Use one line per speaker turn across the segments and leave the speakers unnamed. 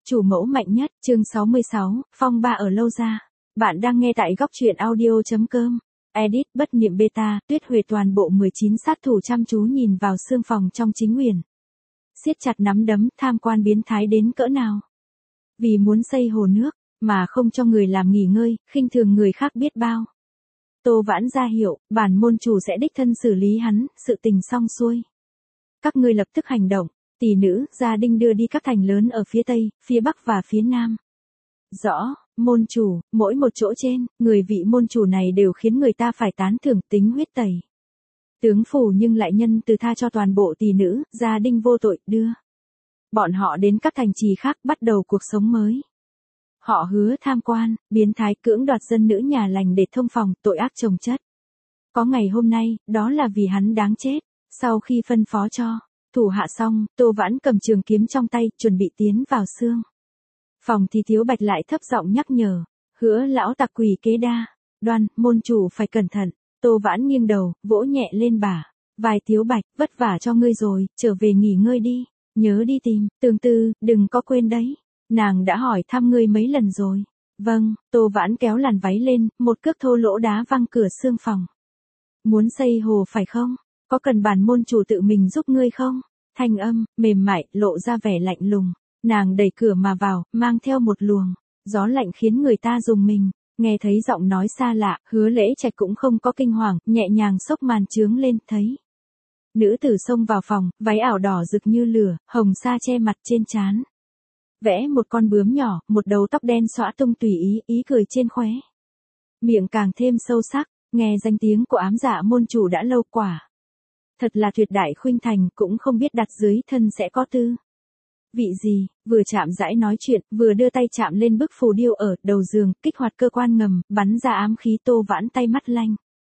Chủ mẫu mạnh nhất, chương 66, phong ba ở lâu ra. Bạn đang nghe tại góc truyện audio.com. Edit bất niệm beta, Tuyết Huệ toàn bộ 19 sát thủ chăm chú nhìn vào xương phòng trong Chính Uyển. Siết chặt nắm đấm, tham quan biến thái đến cỡ nào. Vì muốn xây hồ nước, mà không cho người làm nghỉ ngơi, khinh thường người khác biết bao. Tô Vãn ra hiệu, bản môn chủ sẽ đích thân xử lý hắn, sự tình xong xuôi. Các ngươi lập tức hành động. Tỷ nữ, gia đình đưa đi các thành lớn ở phía Tây, phía Bắc và phía Nam. Rõ, môn chủ, mỗi một chỗ trên, người vị môn chủ này đều khiến người ta phải tán thưởng tính huyết tẩy. Tướng phủ nhưng lại nhân từ tha cho toàn bộ tỷ nữ, gia đình vô tội, đưa. Bọn họ đến các thành trì khác bắt đầu cuộc sống mới. Họ hứa tham quan, biến thái cưỡng đoạt dân nữ nhà lành để thông phòng, tội ác chồng chất. Có ngày hôm nay, đó là vì hắn đáng chết. Sau khi phân phó cho thủ hạ xong, Tô Vãn cầm trường kiếm trong tay, chuẩn bị tiến vào xương phòng thì Thiếu Bạch lại thấp giọng nhắc nhở, hứa lão tặc quỷ kế đa, Đoan, môn chủ phải cẩn thận. Tô Vãn nghiêng đầu, vỗ nhẹ lên bả vai Thiếu Bạch, vất vả cho ngươi rồi, trở về nghỉ ngơi đi, nhớ đi tìm Tương Tư, đừng có quên đấy, nàng đã hỏi thăm ngươi mấy lần rồi. Vâng, Tô Vãn kéo làn váy lên, một cước thô lỗ đá văng cửa xương phòng. Muốn xây hồ phải không? Có cần bản môn chủ tự mình giúp ngươi không? Thanh âm, mềm mại, lộ ra vẻ lạnh lùng. Nàng đẩy cửa mà vào, mang theo một luồng gió lạnh khiến người ta rùng mình. Nghe thấy giọng nói xa lạ, Hứa Lễ Trạch cũng không có kinh hoàng, nhẹ nhàng xốc màn chướng lên, thấy nữ tử xông vào phòng, váy ảo đỏ rực như lửa, hồng sa che mặt trên trán. Vẽ một con bướm nhỏ, một đầu tóc đen xõa tung tùy ý, ý cười trên khóe miệng càng thêm sâu sắc. Nghe danh tiếng của ám dạ môn chủ đã lâu quả. Thật là tuyệt đại khuynh thành, cũng không biết đặt dưới thân sẽ có tư vị gì. Vừa chạm rãi nói chuyện, vừa đưa tay chạm lên bức phù điêu ở đầu giường, kích hoạt cơ quan ngầm, bắn ra ám khí. Tô Vãn tay mắt lanh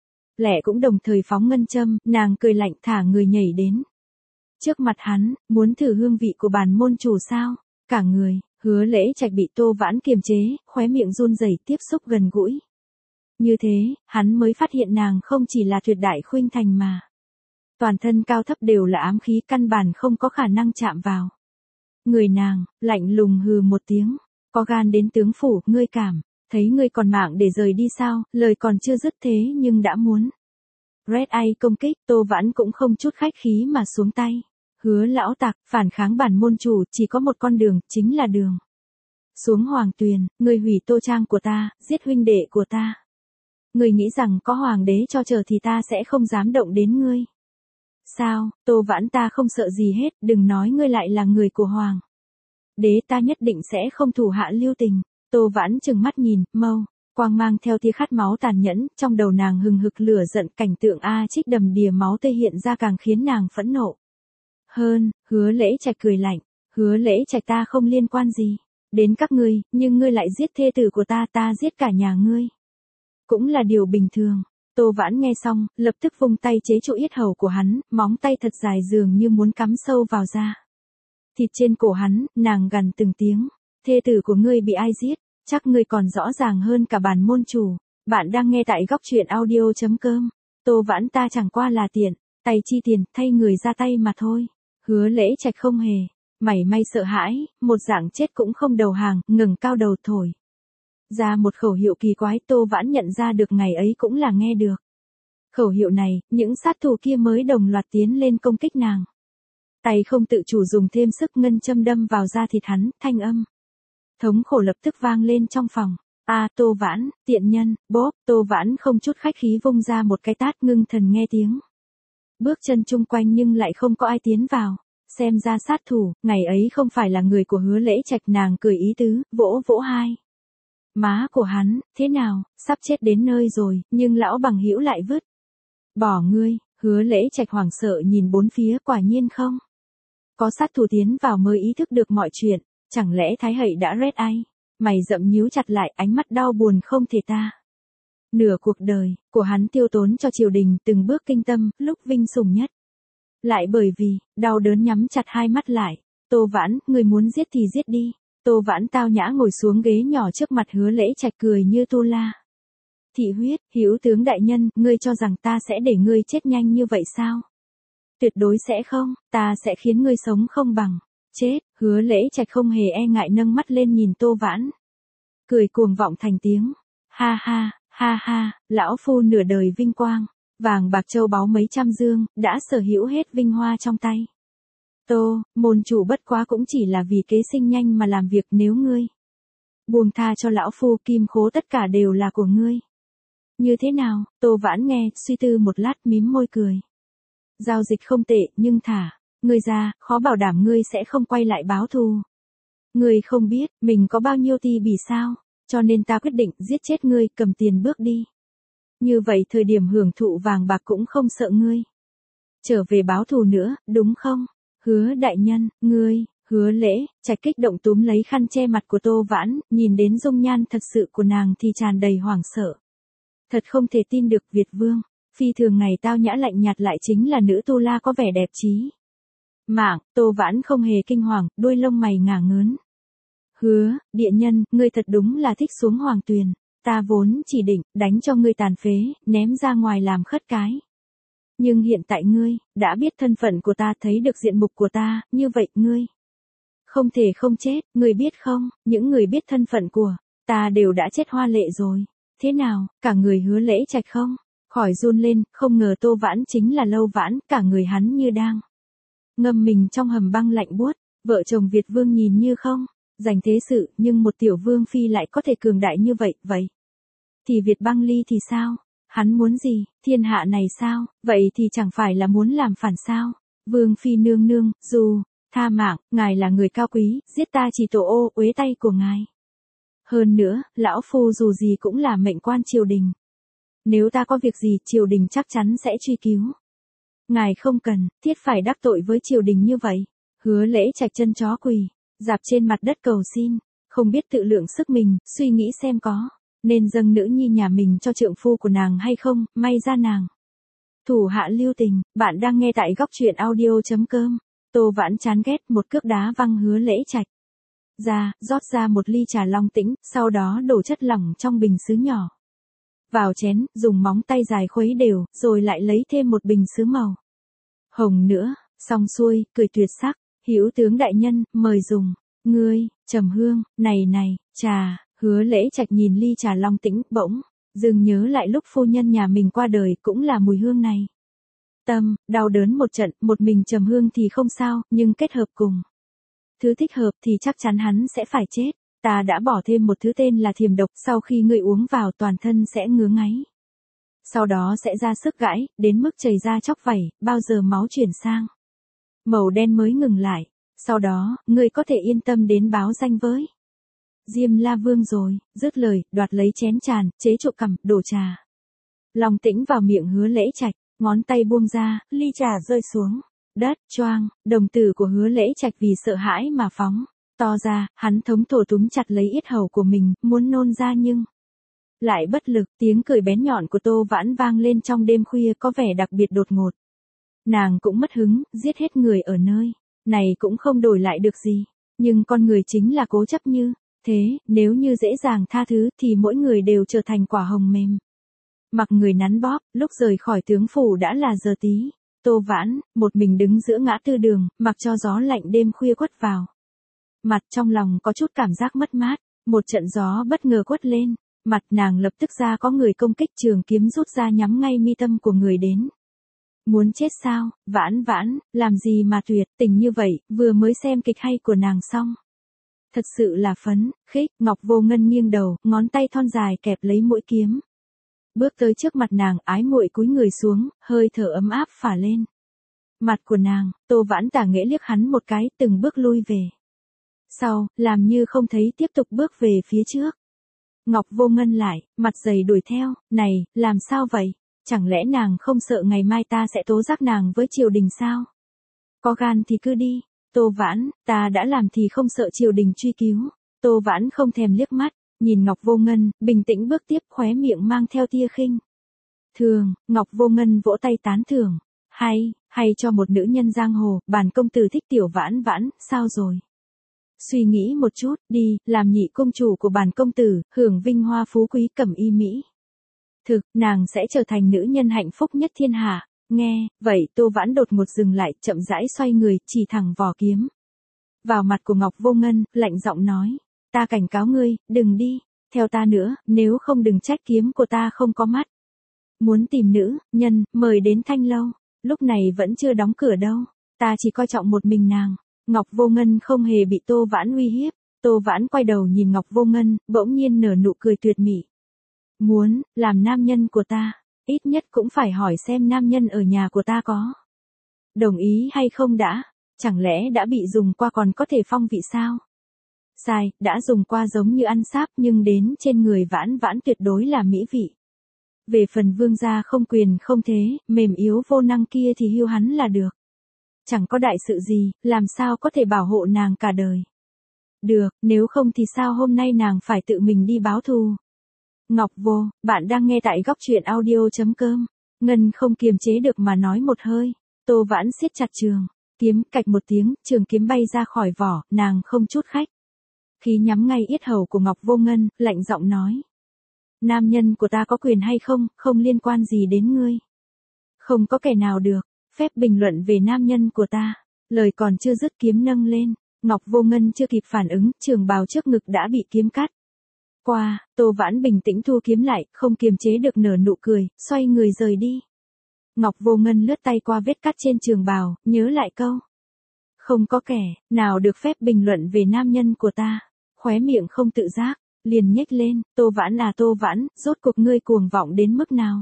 lẹ cũng đồng thời phóng ngân châm, nàng cười lạnh thả người nhảy đến trước mặt hắn, muốn thử hương vị của bản môn chủ sao? Cả người, Hứa Lễ Trạch bị Tô Vãn kiềm chế, khóe miệng run rẩy, tiếp xúc gần gũi. Như thế, hắn mới phát hiện nàng không chỉ là tuyệt đại khuynh thành mà toàn thân cao thấp đều là ám khí, căn bản không có khả năng chạm vào người nàng. Lạnh lùng hừ một tiếng, có gan đến tướng phủ, ngươi cảm thấy ngươi còn mạng để rời đi sao? Lời còn chưa dứt thế nhưng đã muốn Red Eye công kích. Tô Vãn cũng không chút khách khí mà xuống tay. Hứa lão tặc, phản kháng bản môn chủ chỉ có một con đường, chính là đường xuống Hoàng Tuyền. Ngươi hủy Tô Trang của ta, giết huynh đệ của ta. Ngươi nghĩ rằng có hoàng đế cho chờ thì ta sẽ không dám động đến ngươi sao? Tô Vãn, ta không sợ gì hết, đừng nói ngươi lại là người của hoàng đế, ta nhất định sẽ không thủ hạ lưu tình. Tô Vãn trừng mắt nhìn, mâu quang mang theo tia khát máu tàn nhẫn, trong đầu nàng hừng hực lửa giận, cảnh tượng A Trích đầm đìa máu tê hiện ra càng khiến nàng phẫn nộ hơn. Hứa Lễ Trạch cười lạnh, Hứa Lễ Trạch, ta không liên quan gì đến các ngươi, nhưng ngươi lại giết thê tử của ta, ta giết cả nhà ngươi cũng là điều bình thường. Tô Vãn nghe xong, lập tức vung tay chế trụ yết hầu của hắn, móng tay thật dài dường như muốn cắm sâu vào da thịt trên cổ hắn. Nàng gằn từng tiếng, thê tử của ngươi bị ai giết, chắc ngươi còn rõ ràng hơn cả bản môn chủ. Bạn đang nghe tại góc truyện audio.com. Tô Vãn, ta chẳng qua là tiện tay chi tiền, thay người ra tay mà thôi. Hứa Lễ Trạch không hề mảy may sợ hãi, một dạng chết cũng không đầu hàng, ngẩng cao đầu thổi ra một khẩu hiệu kỳ quái. Tô Vãn nhận ra được ngày ấy cũng là nghe được khẩu hiệu này, những sát thủ kia mới đồng loạt tiến lên công kích nàng. Tay không tự chủ dùng thêm sức, ngân châm đâm vào da thịt hắn, thanh âm thống khổ lập tức vang lên trong phòng. A Tô Vãn, tiện nhân, bóp. Tô Vãn không chút khách khí vung ra một cái tát, ngưng thần nghe tiếng bước chân chung quanh nhưng lại không có ai tiến vào. Xem ra sát thủ ngày ấy không phải là người của Hứa Lễ Trạch. Nàng cười ý tứ, vỗ vỗ hai má của hắn, thế nào, sắp chết đến nơi rồi, nhưng lão bằng hữu lại vứt bỏ ngươi. Hứa Lễ Trạch hoảng sợ nhìn bốn phía, quả nhiên không có sát thủ tiến vào mới ý thức được mọi chuyện. Chẳng lẽ Thái Hậu đã Red Eye? Mày rậm nhíu chặt lại, ánh mắt đau buồn không thể tả. Nửa cuộc đời của hắn tiêu tốn cho triều đình, từng bước kinh tâm, lúc vinh sủng nhất lại bởi vì đau đớn nhắm chặt hai mắt lại. Tô Vãn, người muốn giết thì giết đi. Tô Vãn tao nhã ngồi xuống ghế nhỏ trước mặt Hứa Lễ Trạch, cười như tu la. Thị huyết, hữu tướng đại nhân, ngươi cho rằng ta sẽ để ngươi chết nhanh như vậy sao? Tuyệt đối sẽ không, ta sẽ khiến ngươi sống không bằng Chết, Hứa Lễ Trạch không hề e ngại nâng mắt lên nhìn Tô Vãn. Cười cuồng vọng thành tiếng. Ha ha, lão phu nửa đời vinh quang, vàng bạc châu báu mấy trăm dương, đã sở hữu hết vinh hoa trong tay. Tô, môn chủ bất quá cũng chỉ là vì kế sinh nhanh mà làm việc, nếu ngươi buông tha cho lão phu, kim khố tất cả đều là của ngươi. Như thế nào? Tô Vãn nghe, suy tư một lát mím môi cười. Giao dịch không tệ, nhưng thả ngươi ra, khó bảo đảm ngươi sẽ không quay lại báo thù. Ngươi không biết, mình có bao nhiêu ti bỉ sao, cho nên ta quyết định giết chết ngươi, cầm tiền bước đi. Như vậy thời điểm hưởng thụ vàng bạc cũng không sợ ngươi trở về báo thù nữa, đúng không? Hứa đại nhân, ngươi, Hứa Lễ Trạch kích động túm lấy khăn che mặt của Tô Vãn, nhìn đến dung nhan thật sự của nàng thì tràn đầy hoảng sợ. Thật không thể tin được, Việt Vương, phi thường ngày tao nhã lạnh nhạt lại chính là nữ tu la có vẻ đẹp trí mạng. Tô Vãn không hề kinh hoàng, đuôi lông mày ngả ngớn. Hứa, địa nhân, ngươi thật đúng là thích xuống hoàng tuyền, ta vốn chỉ định đánh cho ngươi tàn phế, ném ra ngoài làm khất cái. Nhưng hiện tại ngươi đã biết thân phận của ta, thấy được diện mục của ta, như vậy ngươi không thể không chết, ngươi biết không, những người biết thân phận của ta đều đã chết hoa lệ rồi. Thế nào, cả người Hứa Lễ Trạch không khỏi run lên, không ngờ Tô Vãn chính là Lâu Vãn, cả người hắn như đang ngâm mình trong hầm băng lạnh buốt. Vợ chồng Việt Vương nhìn như không giành thế sự, nhưng một tiểu vương phi lại có thể cường đại như vậy, vậy thì Việt Băng Ly thì sao? Hắn muốn gì? Thiên hạ này sao? Vậy thì chẳng phải là muốn làm phản sao? Vương phi nương nương, dù tha mạng, ngài là người cao quý, giết ta chỉ tổ ô uế tay của ngài. Hơn nữa, lão phu dù gì cũng là mệnh quan triều đình. Nếu ta có việc gì, triều đình chắc chắn sẽ truy cứu. Ngài không cần thiết phải đắc tội với triều đình như vậy. Hứa Lễ Trạch chân chó quỳ dạp trên mặt đất cầu xin, không biết tự lượng sức mình, suy nghĩ xem có nên dâng nữ nhi nhà mình cho trượng phu của nàng hay không. May ra nàng thủ hạ lưu tình. Bạn đang nghe tại góc truyện audio.com. Tô Vãn chán ghét, một cước đá văng Hứa Lễ Trạch ra, rót ra một ly trà long tĩnh, sau đó đổ chất lỏng trong bình sứ nhỏ vào chén, dùng móng tay dài khuấy đều, rồi lại lấy thêm một bình sứ màu hồng nữa. Xong xuôi, cười tuyệt sắc. Hữu tướng đại nhân, mời dùng. Ngươi, trầm hương, này, trà. Hứa Lễ Trạch nhìn ly trà long tĩnh, bỗng dừng nhớ lại lúc phu nhân nhà mình qua đời cũng là mùi hương này. Tâm đau đớn một trận, một mình trầm hương thì không sao, nhưng kết hợp cùng thứ thích hợp thì chắc chắn hắn sẽ phải chết. Ta đã bỏ thêm một thứ tên là thiềm độc, sau khi ngươi uống vào toàn thân sẽ ngứa ngáy. Sau đó sẽ ra sức gãi, đến mức chảy ra chóc vảy, bao giờ máu chuyển sang màu đen mới ngừng lại. Sau đó, ngươi có thể yên tâm đến báo danh với Diêm La Vương rồi. Dứt lời, đoạt lấy chén tràn, chế trụ cằm, đổ trà long tĩnh vào miệng Hứa Lễ Trạch, ngón tay buông ra, ly trà rơi xuống đất, choang. Đồng tử của Hứa Lễ Trạch vì sợ hãi mà phóng to ra, hắn thống thổ túm chặt lấy yết hầu của mình, muốn nôn ra nhưng lại bất lực. Tiếng cười bén nhọn của Tô Vãn vang lên trong đêm khuya, có vẻ đặc biệt đột ngột. Nàng cũng mất hứng, giết hết người ở nơi này cũng không đổi lại được gì. Nhưng con người chính là cố chấp như thế, nếu như dễ dàng tha thứ thì mỗi người đều trở thành quả hồng mềm mặc người nắn bóp. Lúc rời khỏi tướng phủ đã là giờ tí. Tô Vãn một mình đứng giữa ngã tư đường, mặc cho gió lạnh đêm khuya quất vào mặt, trong lòng có chút cảm giác mất mát. Một trận gió bất ngờ quất lên mặt nàng, lập tức ra có người công kích, trường kiếm rút ra nhắm ngay mi tâm của người đến. Muốn chết sao? Vãn, làm gì mà tuyệt tình như vậy, vừa mới xem kịch hay của nàng xong. Thật sự là phấn khích. Ngọc Vô Ngân nghiêng đầu, ngón tay thon dài kẹp lấy mũi kiếm. Bước tới trước mặt nàng, ái muội cúi người xuống, hơi thở ấm áp phả lên mặt của nàng. Tô Vãn tả nghễ liếc hắn một cái, từng bước lui về sau, làm như không thấy, tiếp tục bước về phía trước. Ngọc Vô Ngân lại, mặt dày đuổi theo. Này, làm sao vậy? Chẳng lẽ nàng không sợ ngày mai ta sẽ tố giác nàng với triều đình sao? Có gan thì cứ đi. Tô Vãn, ta đã làm thì không sợ triều đình truy cứu. Tô Vãn không thèm liếc mắt, nhìn Ngọc Vô Ngân, bình tĩnh bước tiếp, khóe miệng mang theo tia khinh thường. Ngọc Vô Ngân vỗ tay tán thưởng. Hay cho một nữ nhân giang hồ, bản công tử thích tiểu Vãn. Sao rồi? Suy nghĩ một chút, đi, làm nhị công chủ của bản công tử, hưởng vinh hoa phú quý, cẩm y mỹ thực, nàng sẽ trở thành nữ nhân hạnh phúc nhất thiên hạ. Nghe vậy, Tô Vãn đột ngột dừng lại, chậm rãi xoay người, chỉ thẳng vỏ kiếm vào mặt của Ngọc Vô Ngân, lạnh giọng nói, ta cảnh cáo ngươi, đừng đi, theo ta nữa, nếu không đừng trách kiếm của ta không có mắt. Muốn tìm nữ, nhân, mời đến Thanh Lâu, lúc này vẫn chưa đóng cửa đâu, ta chỉ coi trọng một mình nàng. Ngọc Vô Ngân không hề bị Tô Vãn uy hiếp, Tô Vãn quay đầu nhìn Ngọc Vô Ngân, bỗng nhiên nở nụ cười tuyệt mỹ. Muốn, làm nam nhân của ta, ít nhất cũng phải hỏi xem nam nhân ở nhà của ta có đồng ý hay không đã, chẳng lẽ đã bị dùng qua còn có thể phong vị sao? Sai, đã dùng qua giống như ăn sáp nhưng đến trên người Vãn Vãn tuyệt đối là mỹ vị. Về phần vương gia không quyền không thế, mềm yếu vô năng kia thì hưu hắn là được. Chẳng có đại sự gì, làm sao có thể bảo hộ nàng cả đời. Được, nếu không thì sao hôm nay nàng phải tự mình đi báo thù. Ngọc Vô, bạn đang nghe tại góc truyện audio.com. Ngân không kiềm chế được mà nói một hơi. Tô Vãn siết chặt trường kiếm, cạch một tiếng, trường kiếm bay ra khỏi vỏ, nàng không chút khách khí nhắm ngay yết hầu của Ngọc Vô Ngân, lạnh giọng nói. Nam nhân của ta có quyền hay không, không liên quan gì đến ngươi. Không có kẻ nào được phép bình luận về nam nhân của ta. Lời còn chưa dứt kiếm nâng lên, Ngọc Vô Ngân chưa kịp phản ứng, trường bào trước ngực đã bị kiếm cắt qua. Tô Vãn bình tĩnh thu kiếm lại, không kiềm chế được nở nụ cười, xoay người rời đi. Ngọc Vô Ngân lướt tay qua vết cắt trên trường bào, nhớ lại câu. Không có kẻ nào được phép bình luận về nam nhân của ta. Khóe miệng không tự giác liền nhếch lên, Tô Vãn à Tô Vãn, rốt cuộc ngươi cuồng vọng đến mức nào?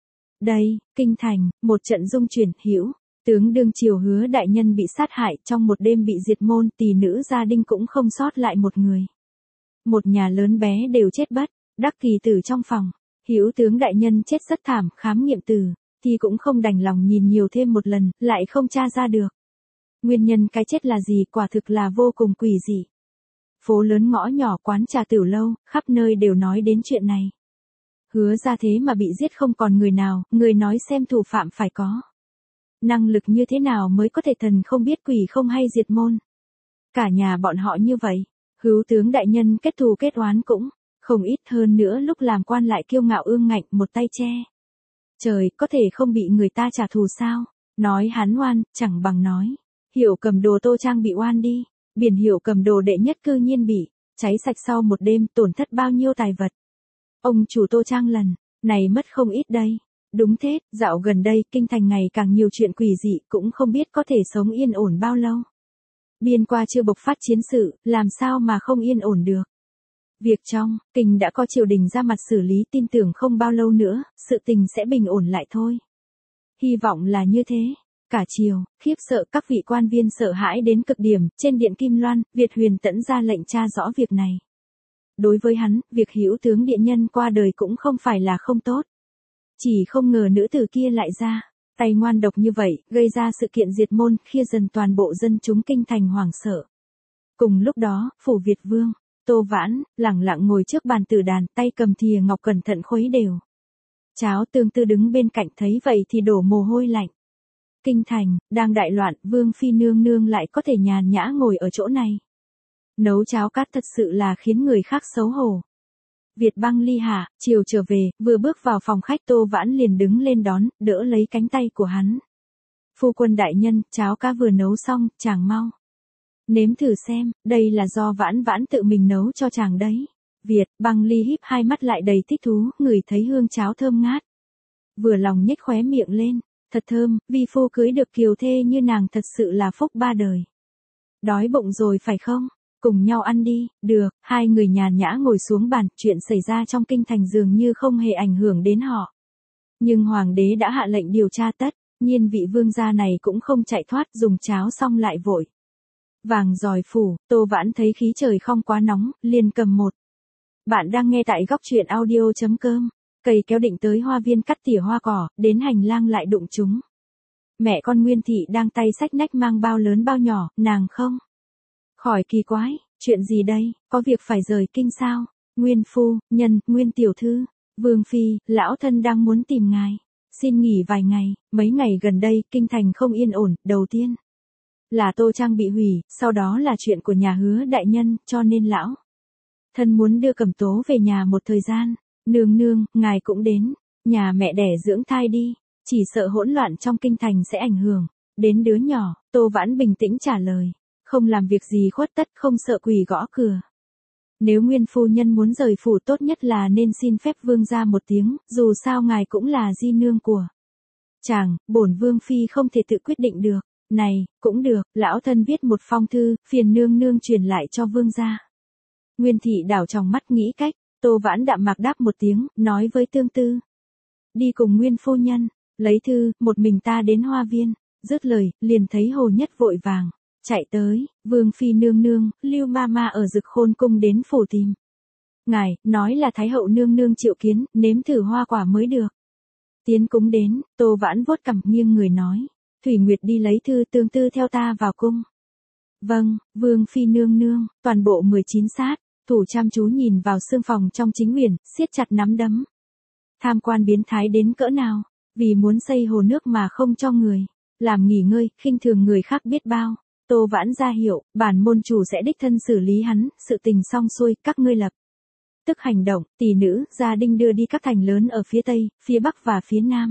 Đây, kinh thành, một trận dung chuyển, Hữu tướng đương triều Hứa đại nhân bị sát hại, trong một đêm bị diệt môn, tỷ nữ gia đình cũng không sót lại một người. Một nhà lớn bé đều chết bất đắc kỳ tử trong phòng. Hữu tướng đại nhân chết rất thảm, khám nghiệm tử thì cũng không đành lòng nhìn nhiều thêm một lần, lại không tra ra được nguyên nhân cái chết là gì, quả thực là vô cùng quỷ dị. Phố lớn ngõ nhỏ, quán trà tiểu lâu, khắp nơi đều nói đến chuyện này. Hứa ra thế mà bị giết không còn người nào, người nói xem thủ phạm phải có năng lực như thế nào mới có thể thần không biết quỷ không hay diệt môn. Cả nhà bọn họ như vậy, Hữu tướng đại nhân kết thù kết oán cũng không ít, hơn nữa lúc làm quan lại kiêu ngạo ương ngạnh, một tay che trời, có thể không bị người ta trả thù sao? Nói hắn oan, chẳng bằng nói Hiệu cầm đồ Tô Trang bị oan đi. Biển hiệu cầm đồ đệ nhất cư nhiên bị cháy sạch sau một đêm, tổn thất bao nhiêu tài vật. Ông chủ Tô Trang lần này mất không ít đây. Đúng thế, dạo gần đây kinh thành ngày càng nhiều chuyện quỷ dị, cũng không biết có thể sống yên ổn bao lâu. Biên qua chưa bộc phát chiến sự, làm sao mà không yên ổn được. Việc trong kinh đã có triều đình ra mặt xử lý, tin tưởng không bao lâu nữa, sự tình sẽ bình ổn lại thôi. Hy vọng là như thế. Cả triều khiếp sợ, các vị quan viên sợ hãi đến cực điểm. Trên điện Kim Loan, Việt Huyền Tẫn ra lệnh tra rõ việc này. Đối với hắn, việc Hữu tướng điện nhân qua đời cũng không phải là không tốt. Chỉ không ngờ nữ tử kia lại ra tay ngoan độc như vậy, gây ra sự kiện diệt môn, khia dần toàn bộ dân chúng kinh thành hoảng sợ. Cùng lúc đó, phủ Việt Vương Tô Vãn lẳng lặng ngồi trước bàn tử đàn, tay cầm thìa ngọc cẩn thận khuấy đều cháo, Tương Tư đứng bên cạnh thấy vậy thì đổ mồ hôi lạnh. Kinh thành đang đại loạn, Vương phi nương nương lại có thể nhàn nhã ngồi ở chỗ này nấu cháo cát, thật sự là khiến người khác xấu hổ. Việt Băng ly hạ, chiều trở về, vừa bước vào phòng khách Tô Vãn liền đứng lên đón, đỡ lấy cánh tay của hắn. Phu quân đại nhân, cháo cá vừa nấu xong, chàng mau nếm thử xem, đây là do Vãn Vãn tự mình nấu cho chàng đấy. Việt Băng ly híp hai mắt lại đầy thích thú, ngửi thấy hương cháo thơm ngát. Vừa lòng nhếch khóe miệng lên, thật thơm, vi phu cưới được kiều thê như nàng thật sự là phúc ba đời. Đói bụng rồi phải không? Cùng nhau ăn đi. Được, hai người nhàn nhã ngồi xuống bàn, chuyện xảy ra trong kinh thành dường như không hề ảnh hưởng đến họ. Nhưng hoàng đế đã hạ lệnh điều tra, tất nhiên vị vương gia này cũng không chạy thoát, dùng cháo xong lại vội vàng dòi phủ. Tô Vãn thấy khí trời không quá nóng, liền cầm một. Bạn đang nghe tại góc truyện audio.com. Cây kéo định tới hoa viên cắt tỉa hoa cỏ, đến hành lang lại đụng chúng. Mẹ con Nguyên Thị đang tay xách nách mang bao lớn bao nhỏ, nàng không khỏi kỳ quái, chuyện gì đây, có việc phải rời kinh sao? Nguyên phu nhân, Nguyên tiểu thư, Vương phi, lão thân đang muốn tìm ngài, xin nghỉ vài ngày. Mấy ngày gần đây kinh thành không yên ổn, đầu tiên là Tô Trang bị hủy, sau đó là chuyện của nhà Hứa đại nhân, cho nên lão thân muốn đưa Cẩm Tố về nhà một thời gian. Nương nương, ngài cũng đến nhà mẹ đẻ dưỡng thai đi, chỉ sợ hỗn loạn trong kinh thành sẽ ảnh hưởng đến đứa nhỏ. Tô Vãn bình tĩnh trả lời, Không làm việc gì khuất tất, không sợ quỷ gõ cửa. Nếu nguyên phu nhân muốn rời phủ tốt nhất là nên xin phép vương gia một tiếng, dù sao ngài cũng là di nương của chàng, bổn vương phi không thể tự quyết định được. Này, cũng được, lão thân viết một phong thư, phiền nương nương truyền lại cho vương gia. Nguyên thị đảo trong mắt nghĩ cách, Tô Vãn đạm mạc đáp một tiếng, nói với Tương Tư. Đi cùng nguyên phu nhân, lấy thư, một mình ta đến hoa viên, dứt lời, liền thấy Hồ Nhất vội vàng chạy tới, vương phi nương nương, Lưu ma ma ở Dực Khôn cung đến phủ tìm ngài, nói là thái hậu nương nương triệu kiến, nếm thử hoa quả mới được. Tiến cúng đến, Tô Vãn vuốt cằm nghiêng người nói, Thủy Nguyệt đi lấy thư, Tương Tư theo ta vào cung. Vâng, vương phi nương nương. Toàn bộ 19 sát thủ chăm chú nhìn vào sương phòng trong chính uyển, siết chặt nắm đấm. Tham quan biến thái đến cỡ nào, vì muốn xây hồ nước mà không cho người làm nghỉ ngơi, khinh thường người khác biết bao. Tô Vãn ra hiệu, bản môn chủ sẽ đích thân xử lý hắn, sự tình xong xuôi, các ngươi lập tức hành động, tỷ nữ, gia đình đưa đi các thành lớn ở phía Tây, phía Bắc và phía Nam.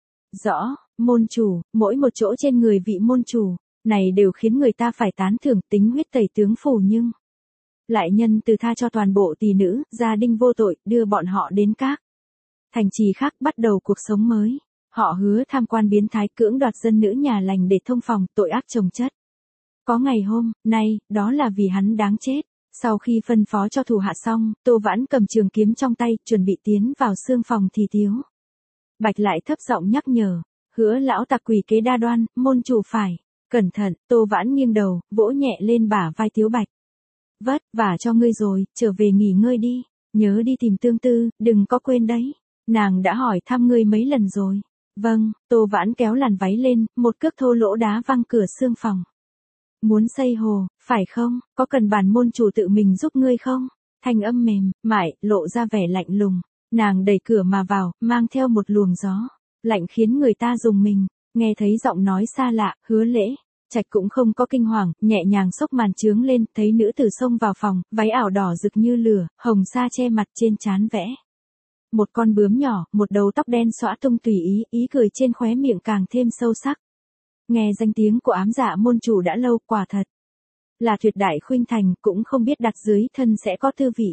Rõ, môn chủ, mỗi một chỗ trên người vị môn chủ này đều khiến người ta phải tán thưởng tính huyết tẩy tướng phủ, nhưng lại nhân từ tha cho toàn bộ tỷ nữ, gia đình vô tội, đưa bọn họ đến các thành trì khác bắt đầu cuộc sống mới. Họ hứa tham quan biến thái cưỡng đoạt dân nữ nhà lành để thông phòng, tội ác chồng chất. Có ngày hôm nay, đó là vì hắn đáng chết. Sau khi phân phó cho thủ hạ xong, Tô Vãn cầm trường kiếm trong tay, chuẩn bị tiến vào sương phòng thì Tiếu Bạch lại thấp giọng nhắc nhở, hứa lão tặc quỷ kế đa đoan, môn chủ phải cẩn thận. Tô Vãn nghiêng đầu, vỗ nhẹ lên bả vai Tiếu Bạch. Vất vả cho ngươi rồi, trở về nghỉ ngơi đi, nhớ đi tìm Tương Tư, đừng có quên đấy. Nàng đã hỏi thăm ngươi mấy lần rồi. Vâng, Tô Vãn kéo làn váy lên, một cước thô lỗ đá văng cửa sương phòng. Muốn xây hồ, phải không, có cần bản môn chủ tự mình giúp ngươi không? Thanh âm mềm, mại, lộ ra vẻ lạnh lùng. Nàng đẩy cửa mà vào, mang theo một luồng gió lạnh khiến người ta rùng mình. Nghe thấy giọng nói xa lạ, Hứa Lễ Trạch cũng không có kinh hoàng, nhẹ nhàng xốc màn trướng lên, thấy nữ tử xông vào phòng, váy ảo đỏ rực như lửa, hồng sa che mặt, trên trán vẽ một con bướm nhỏ, một đầu tóc đen xõa tung tùy ý, ý cười trên khóe miệng càng thêm sâu sắc. Nghe danh tiếng của ám dạ môn chủ đã lâu, quả thật là tuyệt đại khuynh thành, cũng không biết đặt dưới thân sẽ có tư vị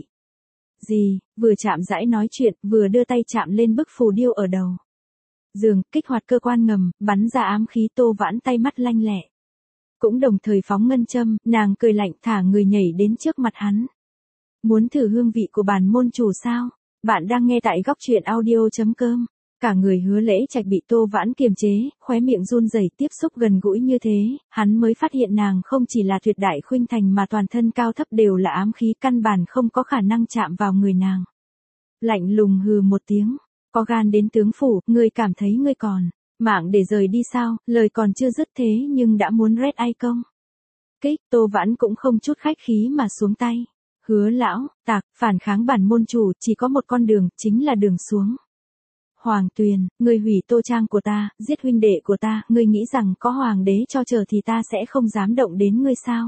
gì. Vừa chạm rãi nói chuyện, vừa đưa tay chạm lên bức phù điêu ở đầu giường, kích hoạt cơ quan ngầm, bắn ra ám khí. Tô Vãn tay mắt lanh lẹ, cũng đồng thời phóng ngân châm, nàng cười lạnh thả người nhảy đến trước mặt hắn. Muốn thử hương vị của bản môn chủ sao? Bạn đang nghe tại góc truyện audio.com. Cả người Hứa Lễ Trạch bị Tô Vãn kiềm chế, khóe miệng run rẩy, tiếp xúc gần gũi như thế, hắn mới phát hiện nàng không chỉ là tuyệt đại khuynh thành mà toàn thân cao thấp đều là ám khí, căn bản không có khả năng chạm vào người nàng. Lạnh lùng hừ một tiếng, có gan đến tướng phủ, ngươi cảm thấy ngươi còn mạng để rời đi sao? Lời còn chưa dứt thế nhưng đã muốn rét ai công kích. Tô Vãn cũng không chút khách khí mà xuống tay. Hứa lão tặc, phản kháng bản môn chủ, chỉ có một con đường, chính là đường xuống Hoàng Tuyền. Ngươi hủy Tô Trang của ta, giết huynh đệ của ta, ngươi nghĩ rằng có hoàng đế cho chờ thì ta sẽ không dám động đến ngươi sao?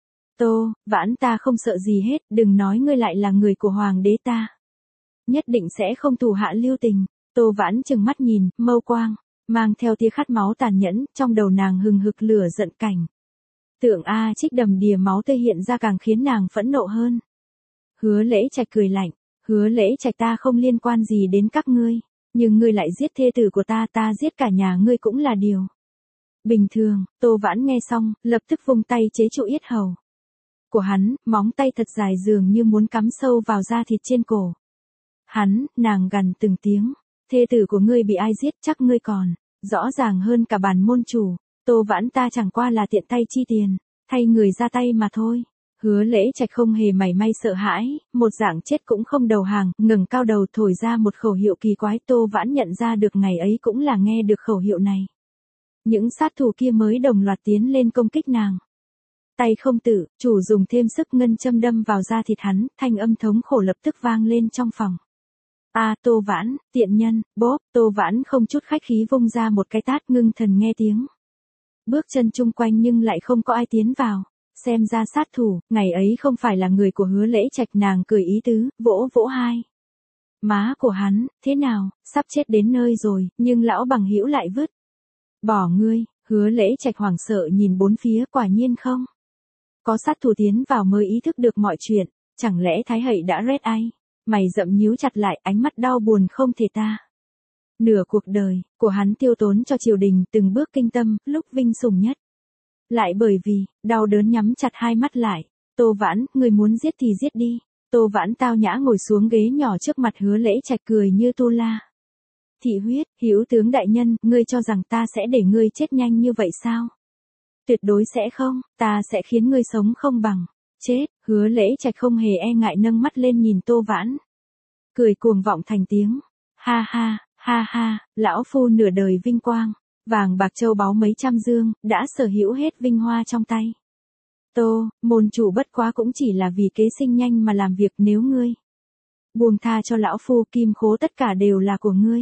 Tô Vãn, ta không sợ gì hết, đừng nói ngươi lại là người của hoàng đế, ta nhất định sẽ không thủ hạ lưu tình. Tô Vãn chừng mắt nhìn, mâu quang mang theo tia khát máu tàn nhẫn, trong đầu nàng hừng hực lửa giận, cảnh tượng A Trích đầm đìa máu tươi hiện ra càng khiến nàng phẫn nộ hơn. Hứa Lễ Trạch cười lạnh, Hứa Lễ Trạch, ta không liên quan gì đến các ngươi, nhưng ngươi lại giết thê tử của ta, ta giết cả nhà ngươi cũng là điều bình thường. Tô Vãn nghe xong, lập tức vung tay chế trụ yết hầu của hắn, móng tay thật dài dường như muốn cắm sâu vào da thịt trên cổ hắn. Nàng gằn từng tiếng, thê tử của ngươi bị ai giết, chắc ngươi còn rõ ràng hơn cả bản môn chủ. Tô Vãn, ta chẳng qua là tiện tay chi tiền, thay người ra tay mà thôi. Hứa Lễ Trạch không hề mảy may sợ hãi, một dạng chết cũng không đầu hàng, ngẩng cao đầu thổi ra một khẩu hiệu kỳ quái. Tô Vãn nhận ra được ngày ấy cũng là nghe được khẩu hiệu này, những sát thủ kia mới đồng loạt tiến lên công kích nàng. Tay không tự chủ dùng thêm sức, ngân châm đâm vào da thịt hắn, thanh âm thống khổ lập tức vang lên trong phòng. A Tô Vãn, tiện nhân, bóp. Tô Vãn không chút khách khí vung ra một cái tát, ngưng thần nghe tiếng bước chân chung quanh nhưng lại không có ai tiến vào. Xem ra sát thủ ngày ấy không phải là người của Hứa Lễ Trạch. Nàng cười ý tứ, vỗ vỗ hai má của hắn, thế nào, sắp chết đến nơi rồi, nhưng lão bằng hữu lại vứt bỏ ngươi. Hứa Lễ Trạch hoảng sợ nhìn bốn phía, quả nhiên không Có sát thủ tiến vào mới ý thức được mọi chuyện, chẳng lẽ Thái Hậu đã red ai? Mày rậm nhíu chặt lại, ánh mắt đau buồn không thể tả. Nửa cuộc đời của hắn tiêu tốn cho triều đình, từng bước kinh tâm, lúc vinh sủng nhất. Lại bởi vì đau đớn nhắm chặt hai mắt lại. Tô Vãn, người muốn giết thì giết đi. Tô Vãn tao nhã ngồi xuống ghế nhỏ trước mặt Hứa Lễ Trạch, cười như tu la. Thị Huyết, hữu tướng đại nhân, ngươi cho rằng ta sẽ để ngươi chết nhanh như vậy sao? Tuyệt đối sẽ không, ta sẽ khiến ngươi sống không bằng chết. Hứa Lễ Trạch không hề e ngại nâng mắt lên nhìn Tô Vãn. Cười cuồng vọng thành tiếng. Ha ha, ha ha, lão phu nửa đời vinh quang, vàng bạc châu báu mấy trăm dương, đã sở hữu hết vinh hoa trong tay. Tô, môn chủ bất quá cũng chỉ là vì kế sinh nhanh mà làm việc, nếu ngươi buông tha cho lão phu, kim khố tất cả đều là của ngươi.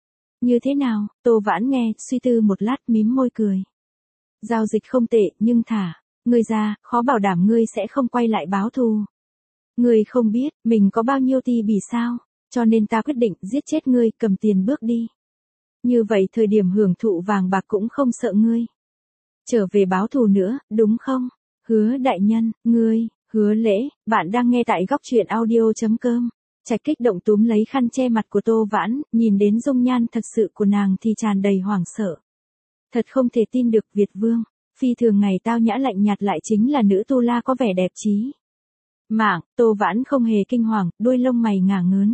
Như thế nào? Tô Vãn nghe, suy tư một lát, mím môi cười. Giao dịch không tệ, nhưng thả ngươi ra, khó bảo đảm ngươi sẽ không quay lại báo thù. Ngươi không biết, mình có bao nhiêu ti bỉ sao, cho nên ta quyết định giết chết ngươi, cầm tiền bước đi. Như vậy thời điểm hưởng thụ vàng bạc cũng không sợ ngươi trở về báo thù nữa, đúng không? Hứa đại nhân, ngươi, Hứa Lễ, bạn đang nghe tại góc truyện audio.com. Trạch kích động túm lấy khăn che mặt của Tô Vãn, nhìn đến dung nhan thật sự của nàng thì tràn đầy hoảng sợ. Thật không thể tin được, Việt Vương, phi thường ngày tao nhã lạnh nhạt lại chính là nữ tu la có vẻ đẹp trí mạng. Tô Vãn không hề kinh hoàng, đuôi lông mày ngả ngớn.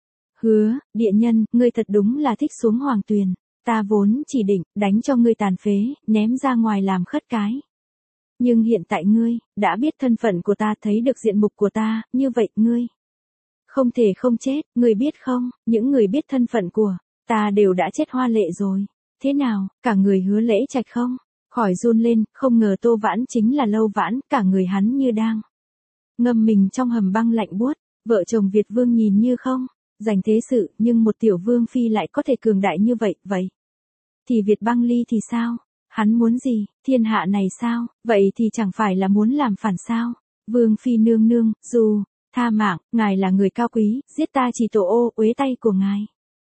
Hứa, địa nhân, ngươi thật đúng là thích xuống hoàng tuyền. Ta vốn chỉ định đánh cho ngươi tàn phế, ném ra ngoài làm khất cái. Nhưng hiện tại ngươi đã biết thân phận của ta, thấy được diện mục của ta, như vậy ngươi không thể không chết. Ngươi biết không, những người biết thân phận của ta đều đã chết hoa lệ rồi. Thế nào, cả người Hứa Lễ Trạch không khỏi run lên, không ngờ Tô Vãn chính là Lâu Vãn, cả người hắn như đang ngâm mình trong hầm băng lạnh buốt. Vợ chồng Việt Vương nhìn như không giành thế sự, nhưng một tiểu vương phi lại có thể cường đại như vậy. Vậy thì Việt Băng Ly thì sao? Hắn muốn gì? Thiên hạ này sao? Vậy thì chẳng phải là muốn làm phản sao? Vương phi nương nương, dù tha mạng, ngài là người cao quý, giết ta chỉ tổ ô uế tay của ngài.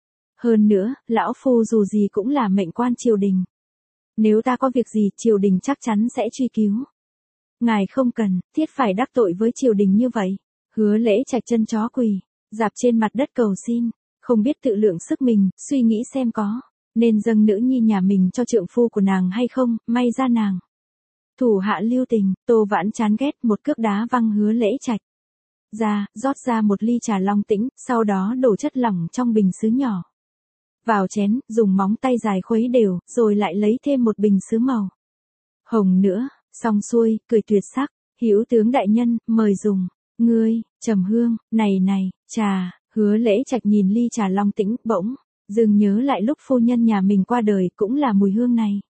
Hơn nữa, lão phu dù gì cũng là mệnh quan triều đình. Nếu ta có việc gì, triều đình chắc chắn sẽ truy cứu. Ngài không cần thiết phải đắc tội với triều đình như vậy. Hứa Lễ Trạch chân chó quỳ dạp trên mặt đất cầu xin, không biết tự lượng sức mình, suy nghĩ xem có nên dâng nữ nhi nhà mình cho trượng phu của nàng hay không. May ra nàng thủ hạ lưu tình. Tô Vãn chán ghét, một cước đá văng Hứa Lễ Trạch ra, rót ra một ly trà long tĩnh, sau đó đổ chất lỏng trong bình sứ nhỏ vào chén, dùng móng tay dài khuấy đều, rồi lại lấy thêm một bình sứ màu hồng nữa. Xong xuôi, cười tuyệt sắc. Hữu tướng đại nhân, mời dùng. Ngươi, trầm hương, này, trà. Hứa Lễ Trạch nhìn ly trà long tĩnh, bỗng dừng nhớ lại lúc phu nhân nhà mình qua đời cũng là mùi hương này.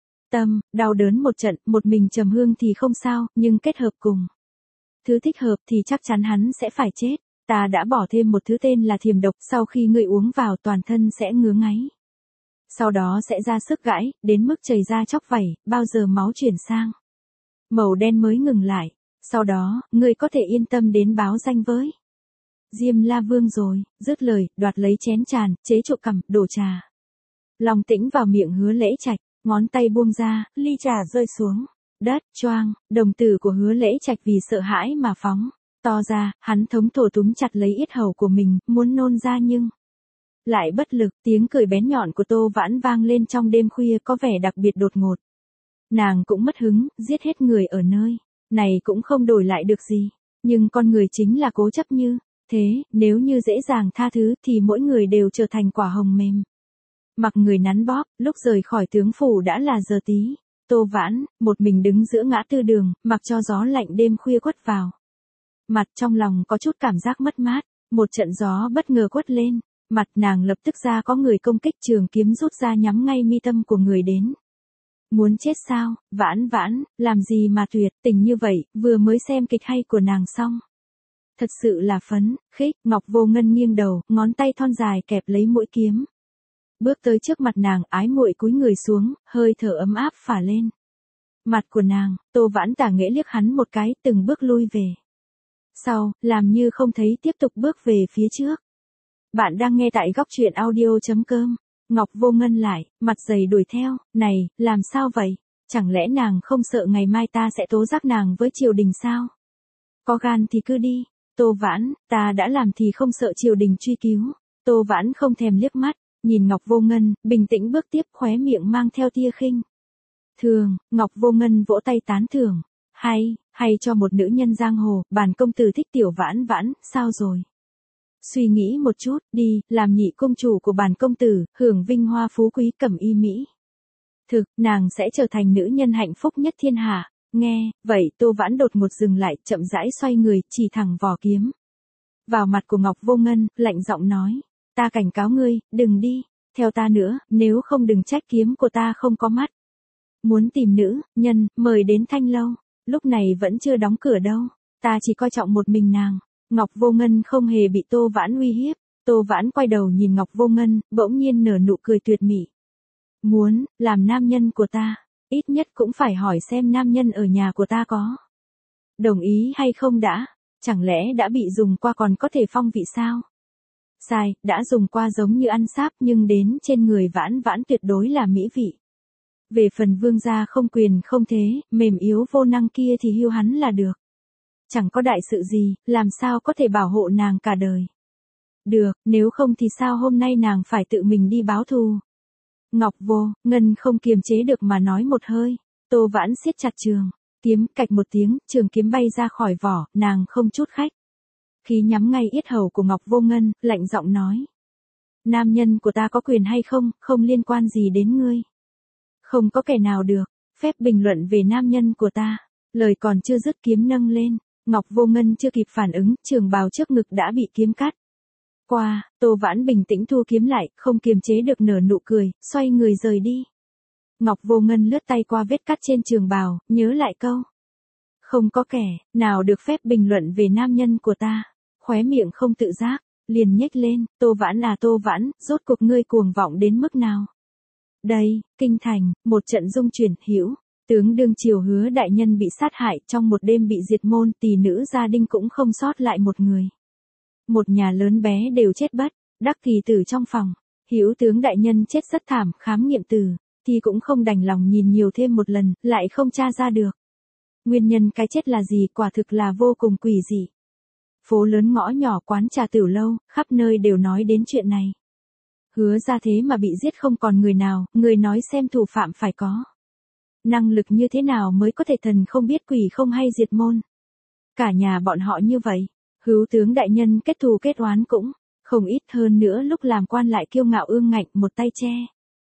Tâm đau đớn một trận, một mình trầm hương thì không sao, nhưng kết hợp cùng thứ thích hợp thì chắc chắn hắn sẽ phải chết. Ta đã bỏ thêm một thứ tên là thiềm độc, sau khi ngươi uống vào toàn thân sẽ ngứa ngáy. Sau đó sẽ ra sức gãi, đến mức chảy ra chóc vảy, bao giờ máu chuyển sang màu đen mới ngừng lại. Sau đó, ngươi có thể yên tâm đến báo danh với Diêm La Vương rồi. Dứt lời, đoạt lấy chén tràn, chế trụ cằm, đổ trà long tĩnh vào miệng Hứa Lễ Trạch, ngón tay buông ra, ly trà rơi xuống đất, choang. Đồng tử của Hứa Lễ Trạch vì sợ hãi mà phóng to ra, hắn thống thổ túm chặt lấy yết hầu của mình, muốn nôn ra nhưng lại bất lực. Tiếng cười bén nhọn của Tô Vãn vang lên trong đêm khuya, có vẻ đặc biệt đột ngột. Nàng cũng mất hứng, giết hết người ở nơi này cũng không đổi lại được gì. Nhưng con người chính là cố chấp như thế, nếu như dễ dàng tha thứ thì mỗi người đều trở thành quả hồng mềm mặc người nắn bóp. Lúc rời khỏi tướng phủ đã là giờ tí. Tô Vãn một mình đứng giữa ngã tư đường, mặc cho gió lạnh đêm khuya quất vào mặt, trong lòng có chút cảm giác mất mát. Một trận gió bất ngờ quất lên mặt nàng, lập tức ra có người công kích, trường kiếm rút ra nhắm ngay mi tâm của người đến. Muốn chết sao? Vãn, làm gì mà tuyệt tình như vậy, vừa mới xem kịch hay của nàng xong. Thật sự là phấn khích. Ngọc Vô Ngân nghiêng đầu, ngón tay thon dài kẹp lấy mũi kiếm. Bước tới trước mặt nàng, ái muội cúi người xuống, hơi thở ấm áp phả lên mặt của nàng. Tô Vãn tả nghễ liếc hắn một cái, từng bước lui về sau, làm như không thấy, tiếp tục bước về phía trước. Bạn đang nghe tại góc truyện audio.com. Ngọc Vô Ngân lại, mặt dày đuổi theo. Này, làm sao vậy? Chẳng lẽ nàng không sợ ngày mai ta sẽ tố giác nàng với triều đình sao? Có gan thì cứ đi. Tô Vãn, ta đã làm thì không sợ triều đình truy cứu. Tô Vãn không thèm liếc mắt, nhìn Ngọc Vô Ngân, bình tĩnh bước tiếp, khóe miệng mang theo tia khinh thường. Ngọc Vô Ngân vỗ tay tán thưởng. Hay cho một nữ nhân giang hồ, bản công tử thích Tiểu Vãn Vãn, sao rồi? Suy nghĩ một chút, đi, làm nhị công chủ của bản công tử, hưởng vinh hoa phú quý cẩm y mỹ. Thực, nàng sẽ trở thành nữ nhân hạnh phúc nhất thiên hạ. Nghe, vậy Tô Vãn đột ngột dừng lại, chậm rãi xoay người, chỉ thẳng vỏ kiếm. Vào mặt của Ngọc Vô Ngân, lạnh giọng nói. Ta cảnh cáo ngươi, đừng đi, theo ta nữa, nếu không đừng trách kiếm của ta không có mắt. Muốn tìm nữ, nhân, mời đến Thanh Lâu. Lúc này vẫn chưa đóng cửa đâu, ta chỉ coi trọng một mình nàng. Ngọc Vô Ngân không hề bị Tô Vãn uy hiếp. Tô Vãn quay đầu nhìn Ngọc Vô Ngân, bỗng nhiên nở nụ cười tuyệt mỹ. Muốn, làm nam nhân của ta, ít nhất cũng phải hỏi xem nam nhân ở nhà của ta có đồng ý hay không đã, chẳng lẽ đã bị dùng qua còn có thể phong vị sao? Sai, đã dùng qua giống như ăn sáp nhưng đến trên người Vãn Vãn tuyệt đối là mỹ vị. Về phần vương gia không quyền không thế, mềm yếu vô năng kia thì hiu hắn là được. Chẳng có đại sự gì, làm sao có thể bảo hộ nàng cả đời. Được, nếu không thì sao hôm nay nàng phải tự mình đi báo thù. Ngọc Vô Ngân không kiềm chế được mà nói một hơi. Tô Vãn siết chặt trường kiếm, cạch một tiếng, trường kiếm bay ra khỏi vỏ, nàng không chút khách khí nhắm ngay yết hầu của Ngọc Vô Ngân, lạnh giọng nói. Nam nhân của ta có quyền hay không, không liên quan gì đến ngươi. Không có kẻ nào được phép bình luận về nam nhân của ta. Lời còn chưa dứt kiếm nâng lên, Ngọc Vô Ngân chưa kịp phản ứng, trường bào trước ngực đã bị kiếm cắt qua. Tô Vãn bình tĩnh thu kiếm lại, không kiềm chế được nở nụ cười, xoay người rời đi. Ngọc Vô Ngân lướt tay qua vết cắt trên trường bào, nhớ lại câu. Không có kẻ nào được phép bình luận về nam nhân của ta. Khóe miệng không tự giác, liền nhếch lên. Tô Vãn à Tô Vãn, rốt cuộc ngươi cuồng vọng đến mức nào? Đây, kinh thành, một trận dung chuyển hữu. Tướng đương triều Hứa đại nhân bị sát hại, trong một đêm bị diệt môn, tỷ nữ gia đình cũng không sót lại một người. Một nhà lớn bé đều chết bất đắc kỳ tử trong phòng. Hữu tướng đại nhân chết rất thảm, khám nghiệm tử thì cũng không đành lòng nhìn nhiều thêm một lần, lại không tra ra được nguyên nhân cái chết là gì, quả thực là vô cùng quỷ dị. Phố lớn ngõ nhỏ quán trà tiểu lâu, khắp nơi đều nói đến chuyện này. Hứa ra thế mà bị giết không còn người nào, người nói xem thủ phạm phải có năng lực như thế nào mới có thể thần không biết quỷ không hay diệt môn. Cả nhà bọn họ như vậy, Hữu tướng đại nhân kết thù kết oán cũng không ít, hơn nữa lúc làm quan lại kiêu ngạo ương ngạnh, một tay che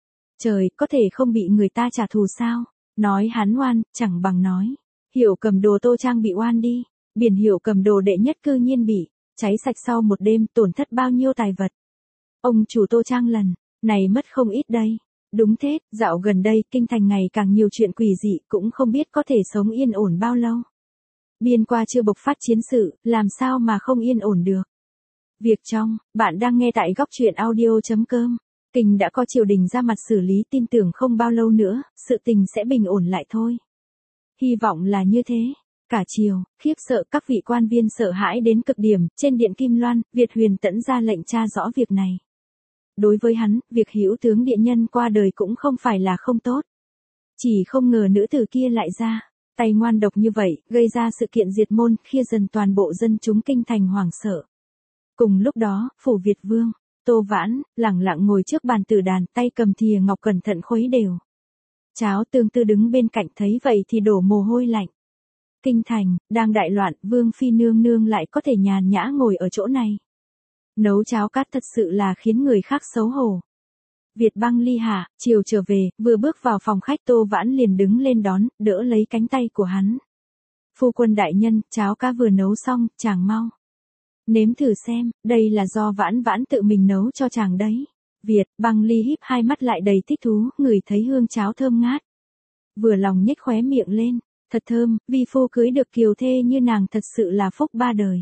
trời, có thể không bị người ta trả thù sao? Nói hắn oan, chẳng bằng nói Hiệu Cầm Đồ Tô Trang bị oan đi. Biển Hiệu Cầm Đồ đệ nhất cư nhiên bị cháy sạch sau một đêm, tổn thất bao nhiêu tài vật. Ông chủ Tô Trang lần này mất không ít đây. Đúng thế, dạo gần đây kinh thành ngày càng nhiều chuyện quỷ dị, cũng không biết có thể sống yên ổn bao lâu. Biên qua chưa bộc phát chiến sự, làm sao mà không yên ổn được. Việc trong, bạn đang nghe tại góc truyện audio.com. Kinh đã có triều đình ra mặt xử lý, tin tưởng không bao lâu nữa, sự tình sẽ bình ổn lại thôi. Hy vọng là như thế. Cả triều, khiếp sợ, các vị quan viên sợ hãi đến cực điểm. Trên điện Kim Loan, Việt Huyền Tẫn ra lệnh tra rõ việc này. Đối với hắn, việc Hữu tướng điện nhân qua đời cũng không phải là không tốt. Chỉ không ngờ nữ tử kia lại ra tay ngoan độc như vậy, gây ra sự kiện diệt môn, khia dần toàn bộ dân chúng kinh thành hoảng sợ. Cùng lúc đó, phủ Việt Vương, Tô Vãn, lẳng lặng ngồi trước bàn tử đàn, tay cầm thìa ngọc cẩn thận khuấy đều cháo, Tương Tư đứng bên cạnh thấy vậy thì đổ mồ hôi lạnh. Kinh thành, đang đại loạn, Vương Phi nương nương lại có thể nhàn nhã ngồi ở chỗ này. Nấu cháo cát thật sự là khiến người khác xấu hổ. Việt Băng ly hạ, chiều trở về, vừa bước vào phòng khách Tô Vãn liền đứng lên đón, đỡ lấy cánh tay của hắn. Phu quân đại nhân, cháo cá vừa nấu xong, chàng mau nếm thử xem, đây là do Vãn Vãn tự mình nấu cho chàng đấy. Việt Băng ly híp hai mắt lại đầy thích thú, ngửi thấy hương cháo thơm ngát. Vừa lòng nhếch khóe miệng lên, thật thơm, vi phu cưới được kiều thê như nàng thật sự là phúc ba đời.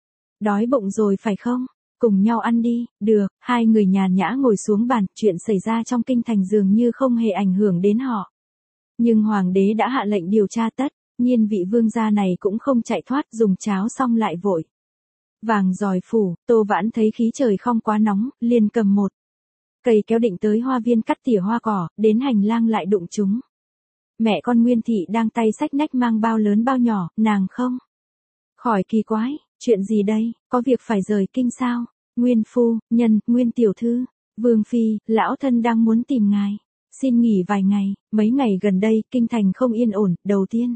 Đói bụng rồi phải không? Cùng nhau ăn đi. Được, hai người nhàn nhã ngồi xuống bàn, chuyện xảy ra trong kinh thành dường như không hề ảnh hưởng đến họ. Nhưng hoàng đế đã hạ lệnh điều tra tất nhiên vị vương gia này cũng không chạy thoát, dùng cháo xong lại vội vàng dòi phủ. Tô Vãn thấy khí trời không quá nóng, liền cầm một cây kéo định tới hoa viên cắt tỉa hoa cỏ, đến hành lang lại đụng chúng mẹ con Nguyên Thị đang tay xách nách mang bao lớn bao nhỏ, nàng không khỏi kỳ quái, chuyện gì đây, có việc phải rời kinh sao? Nguyên phu nhân, Nguyên tiểu thư, Vương phi, lão thân đang muốn tìm ngài, xin nghỉ vài ngày, mấy ngày gần đây kinh thành không yên ổn, đầu tiên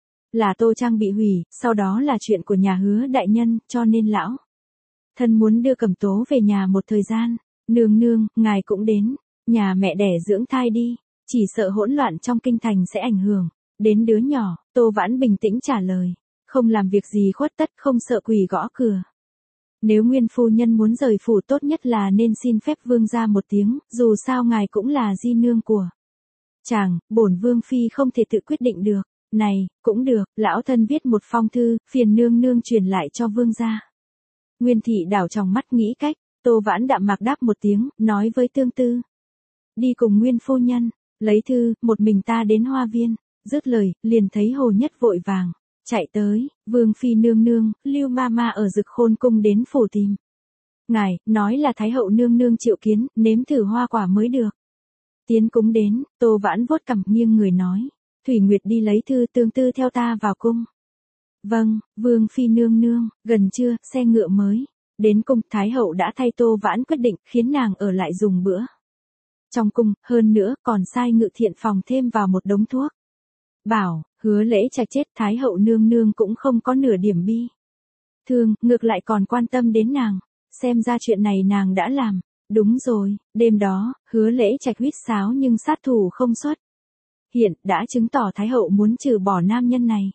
là Tô Trang bị hủy, sau đó là chuyện của nhà Hứa đại nhân, cho nên lão thân muốn đưa Cẩm Tố về nhà một thời gian. Nương nương, ngài cũng đến nhà mẹ đẻ dưỡng thai đi, chỉ sợ hỗn loạn trong kinh thành sẽ ảnh hưởng đến đứa nhỏ. Tô Vãn bình tĩnh trả lời, không làm việc gì khuất tất, không sợ quỷ gõ cửa. Nếu Nguyên phu nhân muốn rời phủ tốt nhất là nên xin phép vương gia một tiếng, dù sao ngài cũng là di nương của chàng, bổn vương phi không thể tự quyết định được. Này, cũng được, lão thân viết một phong thư, phiền nương nương truyền lại cho vương gia. Nguyên Thị đảo trong mắt nghĩ cách, Tô Vãn đạm mạc đáp một tiếng, nói với Tương Tư, đi cùng Nguyên phu nhân, lấy thư, một mình ta đến hoa viên. Dứt lời, liền thấy Hồ Nhất vội vàng chạy tới, Vương phi nương nương, Lưu ma ma ở Dực Khôn cung đến phủ tìm ngài, nói là Thái hậu nương nương triệu kiến, nếm thử hoa quả mới được. Tiến cúng đến, Tô Vãn vuốt cằm nghiêng người nói, Thủy Nguyệt đi lấy thư, Tương Tư theo ta vào cung. Vâng, Vương phi nương nương. Gần trưa, xe ngựa mới đến cung, Thái hậu đã thay Tô Vãn quyết định, khiến nàng ở lại dùng bữa trong cung, hơn nữa còn sai Ngự Thiện phòng thêm vào một đống thuốc. Bảo, Hứa Lễ Trạch chết, Thái hậu nương nương cũng không có nửa điểm bi thương, ngược lại còn quan tâm đến nàng. Xem ra chuyện này nàng đã làm. Đúng rồi, đêm đó, Hứa Lễ Trạch huýt sáo nhưng sát thủ không xuất hiện, đã chứng tỏ Thái hậu muốn trừ bỏ nam nhân này.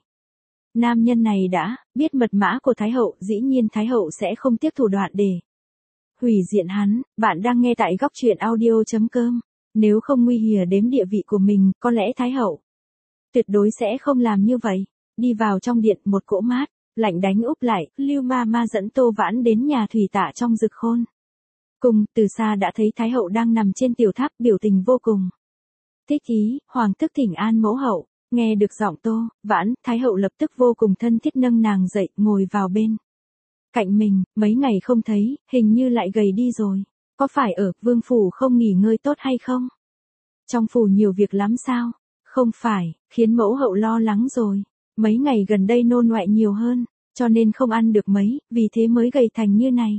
Nam nhân này đã biết mật mã của Thái hậu, dĩ nhiên Thái hậu sẽ không tiếc thủ đoạn để hủy diện hắn. Bạn đang nghe tại góc truyện audio.com. Nếu không nguy hiểm đến địa vị của mình, có lẽ Thái hậu tuyệt đối sẽ không làm như vậy. Đi vào trong điện, một cỗ mát lạnh đánh úp lại, Lưu ma ma dẫn Tô Vãn đến nhà thủy tạ trong Dực Khôn cung. Từ xa đã thấy Thái hậu đang nằm trên tiểu tháp, biểu tình vô cùng thích ý. Hoàng thức thỉnh an mẫu hậu. Nghe được giọng Tô Vãn, Thái hậu lập tức vô cùng thân thiết nâng nàng dậy, ngồi vào bên cạnh mình. Mấy ngày không thấy, hình như lại gầy đi rồi. Có phải ở vương phủ không nghỉ ngơi tốt hay không? Trong phủ nhiều việc lắm sao? Không phải, khiến mẫu hậu lo lắng rồi. Mấy ngày gần đây nôn ngoại nhiều hơn, cho nên không ăn được mấy, vì thế mới gầy thành như này.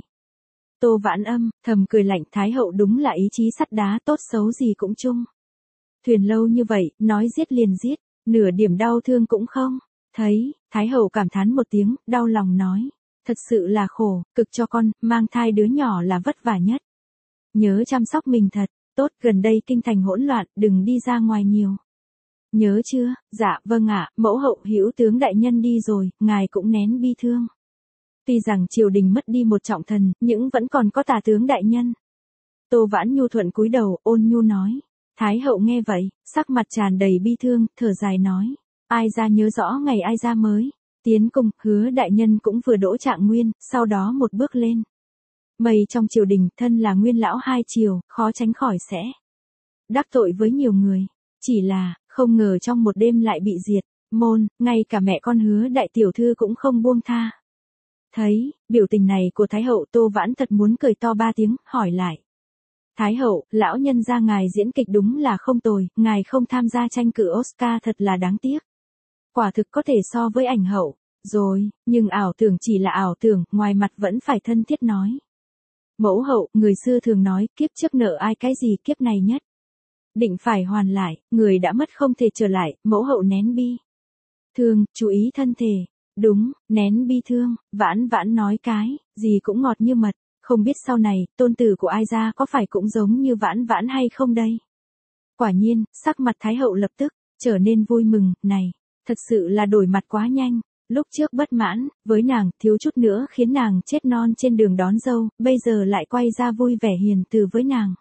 Tô Vãn thầm cười lạnh, Thái hậu đúng là ý chí sắt đá, tốt xấu gì cũng chung thuyền lâu như vậy, nói giết liền giết, nửa điểm đau thương cũng không thấy. Thái hậu cảm thán một tiếng, đau lòng nói, thật sự là khổ, cực cho con, mang thai đứa nhỏ là vất vả nhất. Nhớ chăm sóc mình thật tốt, gần đây kinh thành hỗn loạn, đừng đi ra ngoài nhiều. Nhớ chưa? Dạ, vâng ạ. Mẫu hậu. Hữu tướng đại nhân đi rồi, ngài cũng nén bi thương. Tuy rằng triều đình mất đi một trọng thần, nhưng vẫn còn có Tả tướng đại nhân. Tô Vãn nhu thuận cúi đầu, ôn nhu nói. Thái hậu nghe vậy, sắc mặt tràn đầy bi thương, thở dài nói, ai ra nhớ rõ ngày ai ra mới tiến cung. Hứa đại nhân cũng vừa đỗ trạng nguyên, sau đó một bước lên mây trong triều đình, thân là nguyên lão hai triều, khó tránh khỏi sẽ đắc tội với nhiều người. Chỉ là, không ngờ trong một đêm lại bị diệt môn, ngay cả mẹ con Hứa đại tiểu thư cũng không buông tha. Thấy biểu tình này của Thái hậu, Tô Vãn thật muốn cười to ba tiếng, hỏi lại. Thái hậu, lão nhân gia ngài diễn kịch đúng là không tồi, ngài không tham gia tranh cử Oscar thật là đáng tiếc. Quả thực có thể so với ảnh hậu rồi, nhưng ảo tưởng chỉ là ảo tưởng, ngoài mặt vẫn phải thân thiết nói. Mẫu hậu, người xưa thường nói, kiếp trước nợ ai cái gì, kiếp này nhất định phải hoàn lại, người đã mất không thể trở lại. Mẫu hậu nén bi thương, chú ý thân thể. Đúng, nén bi thương. Vãn Vãn nói cái gì cũng ngọt như mật. Không biết sau này, tôn tử của ai ra có phải cũng giống như Vãn Vãn hay không đây? Quả nhiên, sắc mặt Thái hậu lập tức trở nên vui mừng. Này, thật sự là đổi mặt quá nhanh. Lúc trước bất mãn với nàng, thiếu chút nữa khiến nàng chết non trên đường đón dâu, bây giờ lại quay ra vui vẻ hiền từ với nàng.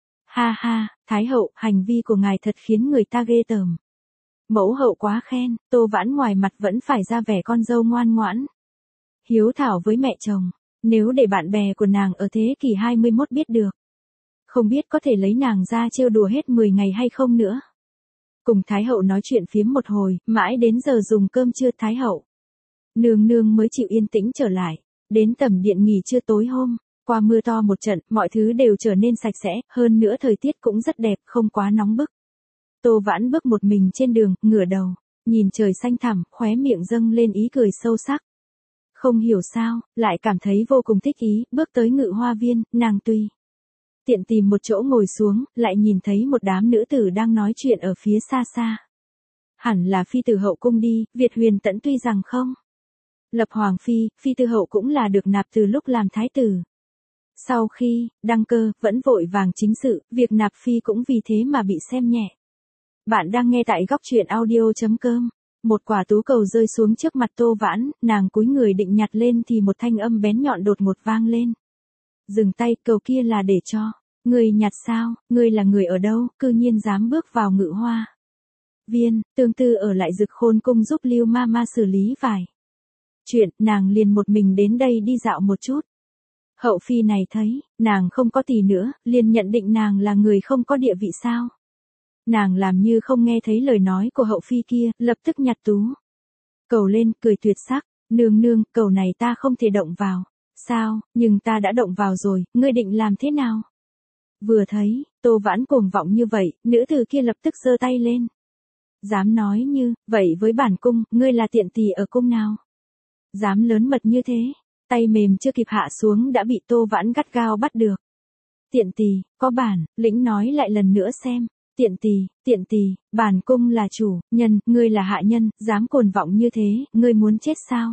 Ha ha, Thái hậu, hành vi của ngài thật khiến người ta ghê tởm. Mẫu hậu quá khen. Tô Vãn ngoài mặt vẫn phải ra vẻ con dâu ngoan ngoãn, hiếu thảo với mẹ chồng. Nếu để bạn bè của nàng ở thế kỷ 21 biết được, không biết có thể lấy nàng ra trêu đùa hết 10 ngày hay không nữa. Cùng Thái hậu nói chuyện phiếm một hồi, mãi đến giờ dùng cơm trưa, Thái hậu nương nương mới chịu yên tĩnh trở lại. Đến tầm điện nghỉ trưa tối hôm qua, mưa to một trận, mọi thứ đều trở nên sạch sẽ, hơn nữa thời tiết cũng rất đẹp, không quá nóng bức. Tô Vãn bước một mình trên đường, ngửa đầu, nhìn trời xanh thẳm, khóe miệng dâng lên ý cười sâu sắc. Không hiểu sao, lại cảm thấy vô cùng thích ý, bước tới Ngự Hoa Viên, nàng tùy tiện tìm một chỗ ngồi xuống, lại nhìn thấy một đám nữ tử đang nói chuyện ở phía xa xa. Hẳn là phi tử hậu cung đi, Việt Huyền Tẫn tuy rằng không lập hoàng phi, phi tử hậu cũng là được nạp từ lúc làm thái tử. Sau khi đăng cơ, vẫn vội vàng chính sự, việc nạp phi cũng vì thế mà bị xem nhẹ. Bạn đang nghe tại góc truyện audio.com. Một quả tú cầu rơi xuống trước mặt Tô Vãn, nàng cúi người định nhặt lên thì một thanh âm bén nhọn đột ngột vang lên. Dừng tay, cầu kia là để cho người nhặt sao, ngươi là người ở đâu, cư nhiên dám bước vào Ngự Hoa Viên, tương tư ở lại Dực Khôn cung giúp Lưu Mama xử lý vài chuyện, nàng liền một mình đến đây đi dạo một chút. Hậu phi này thấy, nàng không có tỷ nữa, liền nhận định nàng là người không có địa vị sao. Nàng làm như không nghe thấy lời nói của hậu phi kia, lập tức nhặt tú cầu lên, cười tuyệt sắc, nương nương, cầu này ta không thể động vào. Sao, nhưng ta đã động vào rồi, ngươi định làm thế nào? Vừa thấy, Tô Vãn cuồng vọng như vậy, nữ tử kia lập tức giơ tay lên. Dám nói như, vậy với bản cung, ngươi là tiện tỳ ở cung nào? Dám lớn mật như thế, tay mềm chưa kịp hạ xuống đã bị Tô Vãn gắt gao bắt được. Tiện tỳ, có bản lĩnh nói lại lần nữa xem. Tiện tỳ, bản cung là chủ nhân, ngươi là hạ nhân, dám cuồng vọng như thế, ngươi muốn chết sao?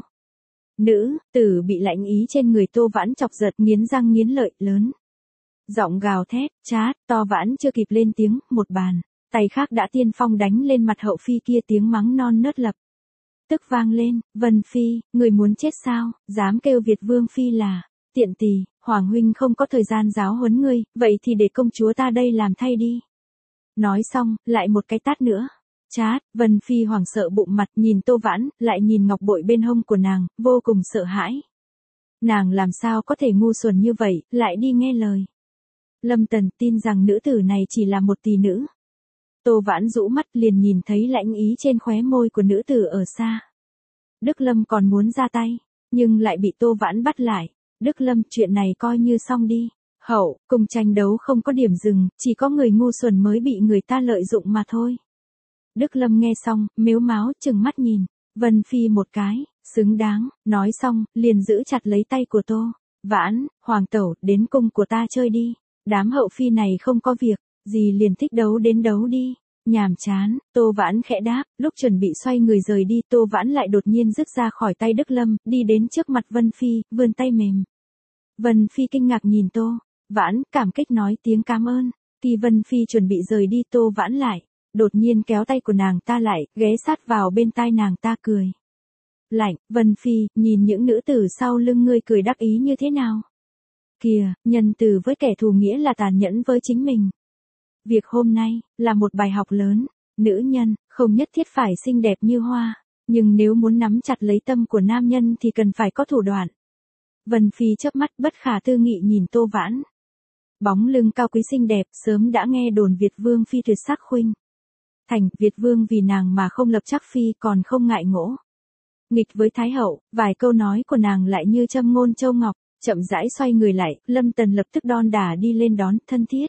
Nữ tử bị lạnh ý trên người Tô Vãn chọc giật, nghiến răng nghiến lợi, lớn giọng gào thét, chát, To Vãn chưa kịp lên tiếng, một bàn tay khác đã tiên phong đánh lên mặt hậu phi kia, tiếng mắng non nớt lập tức vang lên. Vân phi, người muốn chết sao, dám kêu Việt vương phi là tiện tỳ, hoàng huynh không có thời gian giáo huấn ngươi, vậy thì để công chúa ta đây làm thay đi. Nói xong, lại một cái tát nữa. Chát, Vân phi hoảng sợ bụng mặt, nhìn Tô Vãn, lại nhìn ngọc bội bên hông của nàng, vô cùng sợ hãi. Nàng làm sao có thể ngu xuẩn như vậy, lại đi nghe lời Lâm Tần, tin rằng nữ tử này chỉ là một tỷ nữ. Tô Vãn rũ mắt liền nhìn thấy lãnh ý trên khóe môi của nữ tử ở xa. Đức Lâm còn muốn ra tay, nhưng lại bị Tô Vãn bắt lại. Đức Lâm, chuyện này coi như xong đi. Hậu, cùng tranh đấu không có điểm dừng, chỉ có người ngu xuẩn mới bị người ta lợi dụng mà thôi. Đức Lâm nghe xong, mếu máo, trừng mắt nhìn Vân Phi một cái, xứng đáng, nói xong, liền giữ chặt lấy tay của Tô Vãn, hoàng tẩu, đến cung của ta chơi đi. Đám hậu phi này không có việc gì liền thích đấu đến đấu đi. Nhàm chán, Tô Vãn khẽ đáp, lúc chuẩn bị xoay người rời đi, Tô Vãn lại đột nhiên rứt ra khỏi tay Đức Lâm, đi đến trước mặt Vân Phi, vươn tay mềm. Vân Phi kinh ngạc nhìn Tô Vãn, cảm kích nói tiếng cảm ơn. Khi Vân Phi chuẩn bị rời đi, Tô Vãn lại đột nhiên kéo tay của nàng ta lại, ghé sát vào bên tai nàng ta, cười lạnh. Vân Phi, nhìn những nữ tử sau lưng ngươi cười đắc ý như thế nào? Kìa, nhân từ với kẻ thù nghĩa là tàn nhẫn với chính mình. Việc hôm nay là một bài học lớn. Nữ nhân không nhất thiết phải xinh đẹp như hoa, nhưng nếu muốn nắm chặt lấy tâm của nam nhân thì cần phải có thủ đoạn. Vân Phi chớp mắt bất khả tư nghị nhìn Tô Vãn. Bóng lưng cao quý xinh đẹp, sớm đã nghe đồn Việt Vương phi tuyệt sắc khuynh thành, Việt Vương vì nàng mà không lập chắc phi, còn không ngại ngỗ nghịch với Thái hậu. Vài câu nói của nàng lại như châm ngôn châu ngọc. Chậm rãi xoay người lại, Lâm Tần lập tức đon đả đi lên đón, thân thiết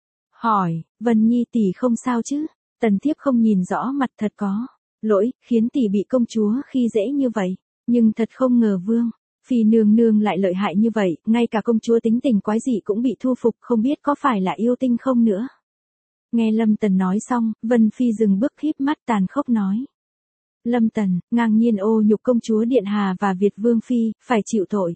hỏi, Vân Nhi tỷ không sao chứ? Tần thiếp không nhìn rõ mặt, thật có lỗi, khiến tỷ bị công chúa khi dễ như vậy, nhưng thật không ngờ Vương phi nương nương lại lợi hại như vậy, ngay cả công chúa tính tình quái dị cũng bị thu phục, không biết có phải là yêu tinh không nữa. Nghe Lâm Tần nói xong, Vân Phi dừng bước, híp mắt tàn khốc nói. Lâm Tần, ngang nhiên ô nhục công chúa Điện Hà và Việt Vương phi, phải chịu tội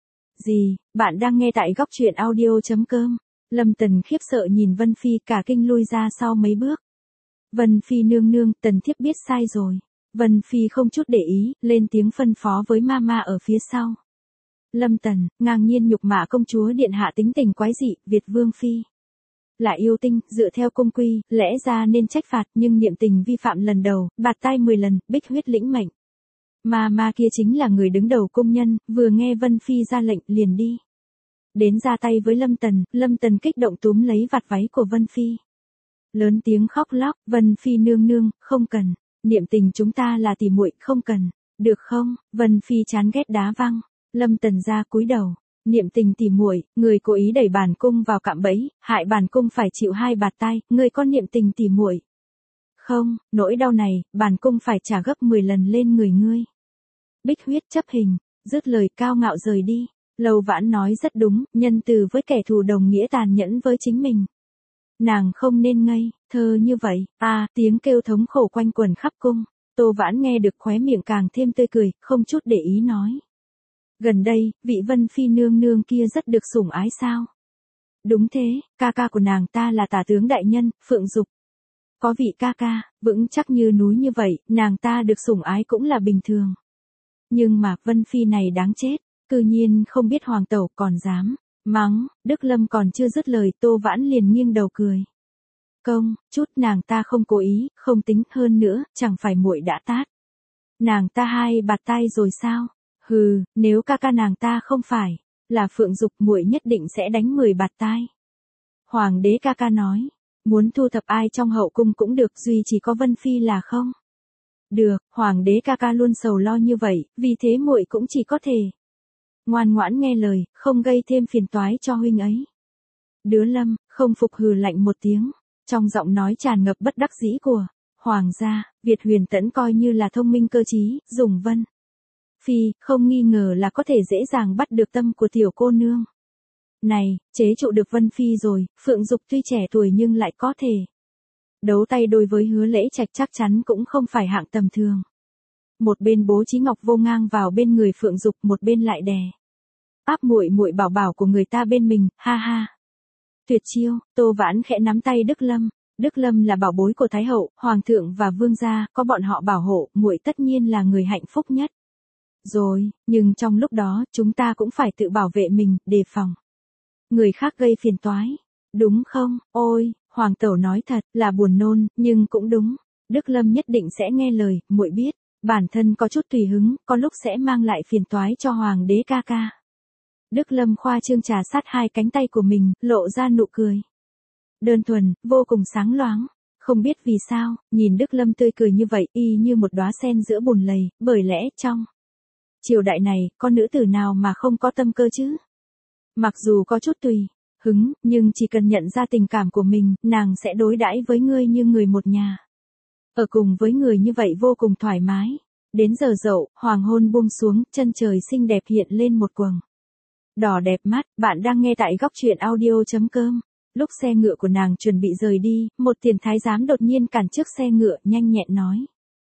gì? Bạn đang nghe tại góc truyện audio.com. Lâm Tần khiếp sợ nhìn Vân Phi, cả kinh lui ra sau mấy bước. Vân Phi nương nương, tần thiếp biết sai rồi. Vân Phi không chút để ý, lên tiếng phân phó với Mama ở phía sau. Lâm Tần, ngang nhiên nhục mạ công chúa Điện Hạ tính tình quái dị, Việt Vương Phi là yêu tinh, dựa theo cung quy, lẽ ra nên trách phạt, nhưng niệm tình vi phạm lần đầu, bạt tai 10 lần, bích huyết lĩnh mệnh. Mà kia chính là người đứng đầu cung nhân, vừa nghe Vân Phi ra lệnh liền đi đến ra tay với Lâm Tần kích động túm lấy vạt váy của Vân Phi. Lớn tiếng khóc lóc, Vân Phi nương nương, không cần, niệm tình chúng ta là tỉ muội, không cần, được không? Vân Phi chán ghét đá văng Lâm Tần ra, cúi đầu. Niệm tình tỉ muội, người cố ý đẩy bản cung vào cạm bẫy, hại bản cung phải chịu 2 bạt tai, người con niệm tình tỉ muội Không, nỗi đau này, bản cung phải trả gấp 10 lần lên người ngươi. Bích huyết chấp hình, dứt lời cao ngạo rời đi. Lâu Vãn nói rất đúng, nhân từ với kẻ thù đồng nghĩa tàn nhẫn với chính mình. Nàng không nên ngây thơ như vậy. Tiếng kêu thống khổ quanh quẩn khắp cung. Tô Vãn nghe được khóe miệng càng thêm tươi cười, không chút để ý nói. Gần đây, vị Vân Phi nương nương kia rất được sủng ái sao? Đúng thế, ca ca của nàng ta là tả tướng đại nhân, Phượng Dục. Có vị ca ca, vững chắc như núi như vậy, nàng ta được sủng ái cũng là bình thường. Nhưng mà Vân Phi này đáng chết, cư nhiên không biết hoàng tẩu còn dám mắng. Đức Lâm còn chưa dứt lời, Tô Vãn liền nghiêng đầu cười. Công, chút nàng ta không cố ý, không tính, hơn nữa, chẳng phải muội đã tát nàng ta 2 bạt tay rồi sao? Hừ, nếu ca ca nàng ta không phải là Phượng Dục, muội nhất định sẽ đánh 10 bạt tai. Hoàng đế ca ca nói, muốn thu thập ai trong hậu cung cũng được, duy chỉ có Vân Phi là không được. Hoàng đế ca ca luôn sầu lo như vậy, vì thế muội cũng chỉ có thể ngoan ngoãn nghe lời, không gây thêm phiền toái cho huynh ấy. Đứa Lâm không phục hừ lạnh một tiếng, trong giọng nói tràn ngập bất đắc dĩ của hoàng gia. Việt Huyền Tẫn coi như là thông minh cơ trí, dùng Vân Phi, không nghi ngờ là có thể dễ dàng bắt được tâm của tiểu cô nương này, chế trụ được Vân Phi rồi. Phượng Dục tuy trẻ tuổi nhưng lại có thể đấu tay đôi với Hứa Lễ Trạch, chắc chắn cũng không phải hạng tầm thường. Một bên bố trí Ngọc Vô Ngang vào bên người Phượng Dục, một bên lại đè áp muội muội bảo bảo của người ta bên mình, ha ha. Tuyệt chiêu. Tô Vãn khẽ nắm tay Đức Lâm. Đức Lâm là bảo bối của Thái hậu, hoàng thượng và vương gia, có bọn họ bảo hộ, muội tất nhiên là người hạnh phúc nhất. Rồi, nhưng trong lúc đó, chúng ta cũng phải tự bảo vệ mình, đề phòng người khác gây phiền toái. Đúng không? Ôi, hoàng tẩu nói thật là buồn nôn, nhưng cũng đúng. Đức Lâm nhất định sẽ nghe lời, muội biết, bản thân có chút tùy hứng, có lúc sẽ mang lại phiền toái cho hoàng đế ca ca. Đức Lâm khoa trương trà sát 2 cánh tay của mình, lộ ra nụ cười đơn thuần, vô cùng sáng loáng. Không biết vì sao, nhìn Đức Lâm tươi cười như vậy, y như một đóa sen giữa bùn lầy, bởi lẽ trong triều đại này, có nữ tử nào mà không có tâm cơ chứ? Mặc dù có chút tùy hứng, nhưng chỉ cần nhận ra tình cảm của mình, nàng sẽ đối đãi với ngươi như người một nhà. Ở cùng với người như vậy vô cùng thoải mái. Đến giờ dậu, hoàng hôn buông xuống, chân trời xinh đẹp hiện lên một quầng đỏ đẹp mắt. Bạn đang nghe tại góc truyện audio.com. Lúc xe ngựa của nàng chuẩn bị rời đi, một tiền thái giám đột nhiên cản trước xe ngựa, nhanh nhẹn nói.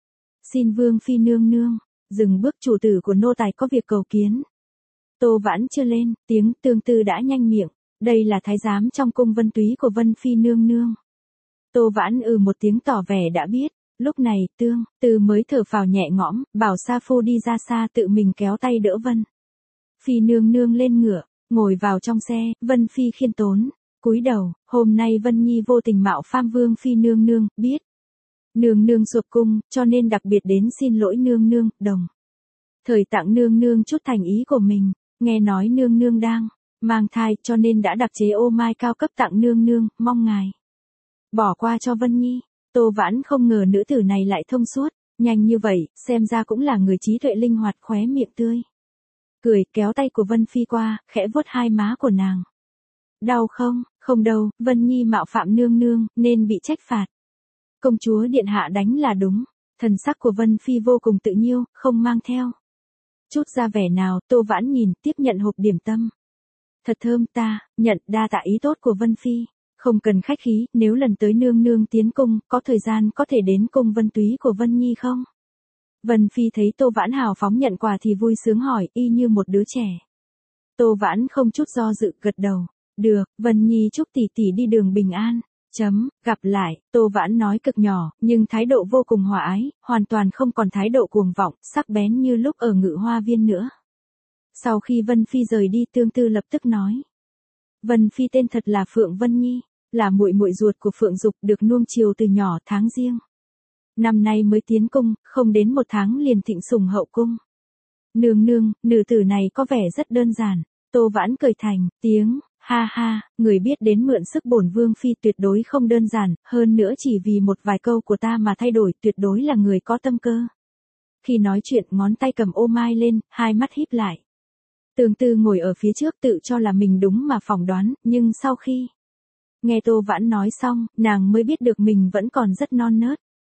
Xin Vương Phi nương nương, dừng bước, chủ tử của nô tài có việc cầu kiến. Tô Vãn chưa lên tiếng, Tương Tư đã nhanh miệng. Đây là thái giám trong cung Vân Túy của Vân Phi nương nương. Tô Vãn một tiếng tỏ vẻ đã biết. Lúc này, Tương Tư mới thở phào nhẹ nhõm, bảo Sa Phu đi ra xa, tự mình kéo tay đỡ Vân Phi nương nương lên ngựa, ngồi vào trong xe. Vân Phi khiêm tốn cúi đầu, hôm nay Vân Nhi vô tình mạo phạm Vương Phi nương nương, biết nương nương sụp cung, cho nên đặc biệt đến xin lỗi nương nương, đồng thời tặng nương nương chút thành ý của mình. Nghe nói nương nương đang mang thai, cho nên đã đặc chế ô mai cao cấp tặng nương nương, mong ngài bỏ qua cho Vân Nhi. Tô Vãn không ngờ nữ tử này lại thông suốt nhanh như vậy, xem ra cũng là người trí tuệ linh hoạt, khóe miệng tươi cười, kéo tay của Vân Phi qua, khẽ vuốt 2 má của nàng. Đau không? Không đâu, Vân Nhi mạo phạm nương nương, nên bị trách phạt. Công chúa điện hạ đánh là đúng. Thần sắc của Vân Phi vô cùng tự nhiêu, không mang theo chút ra vẻ nào. Tô Vãn nhìn, tiếp nhận hộp điểm tâm. Thật thơm, ta nhận, đa tạ ý tốt của Vân Phi. Không cần khách khí, nếu lần tới nương nương tiến cung, có thời gian có thể đến cung Vân Túy của Vân Nhi không? Vân Phi thấy Tô Vãn hào phóng nhận quà thì vui sướng hỏi, y như một đứa trẻ. Tô Vãn không chút do dự, gật đầu. Được, Vân Nhi chúc tỷ tỷ đi đường bình an. Gặp lại. Tô Vãn nói cực nhỏ, nhưng thái độ vô cùng hòa ái, hoàn toàn không còn thái độ cuồng vọng, sắc bén như lúc ở Ngự Hoa Viên nữa. Sau khi Vân Phi rời đi, Tương Tư lập tức nói. Vân Phi tên thật là Phượng Vân Nhi, là muội muội ruột của Phượng Dục, được nuông chiều từ nhỏ. Tháng Giêng năm nay mới tiến cung, không đến 1 tháng liền thịnh sủng hậu cung. Nương nương, nữ tử này có vẻ rất đơn giản. Tô Vãn cười thành tiếng, ha ha, người biết đến mượn sức bổn Vương Phi tuyệt đối không đơn giản, hơn nữa chỉ vì một vài câu của ta mà thay đổi, tuyệt đối là người có tâm cơ. Khi nói chuyện, ngón tay cầm ô mai lên, 2 mắt híp lại. Tương Tư ngồi ở phía trước tự cho là mình đúng mà phỏng đoán, nhưng sau khi nghe Tô Vãn nói xong, nàng mới biết được mình vẫn còn rất non nớt.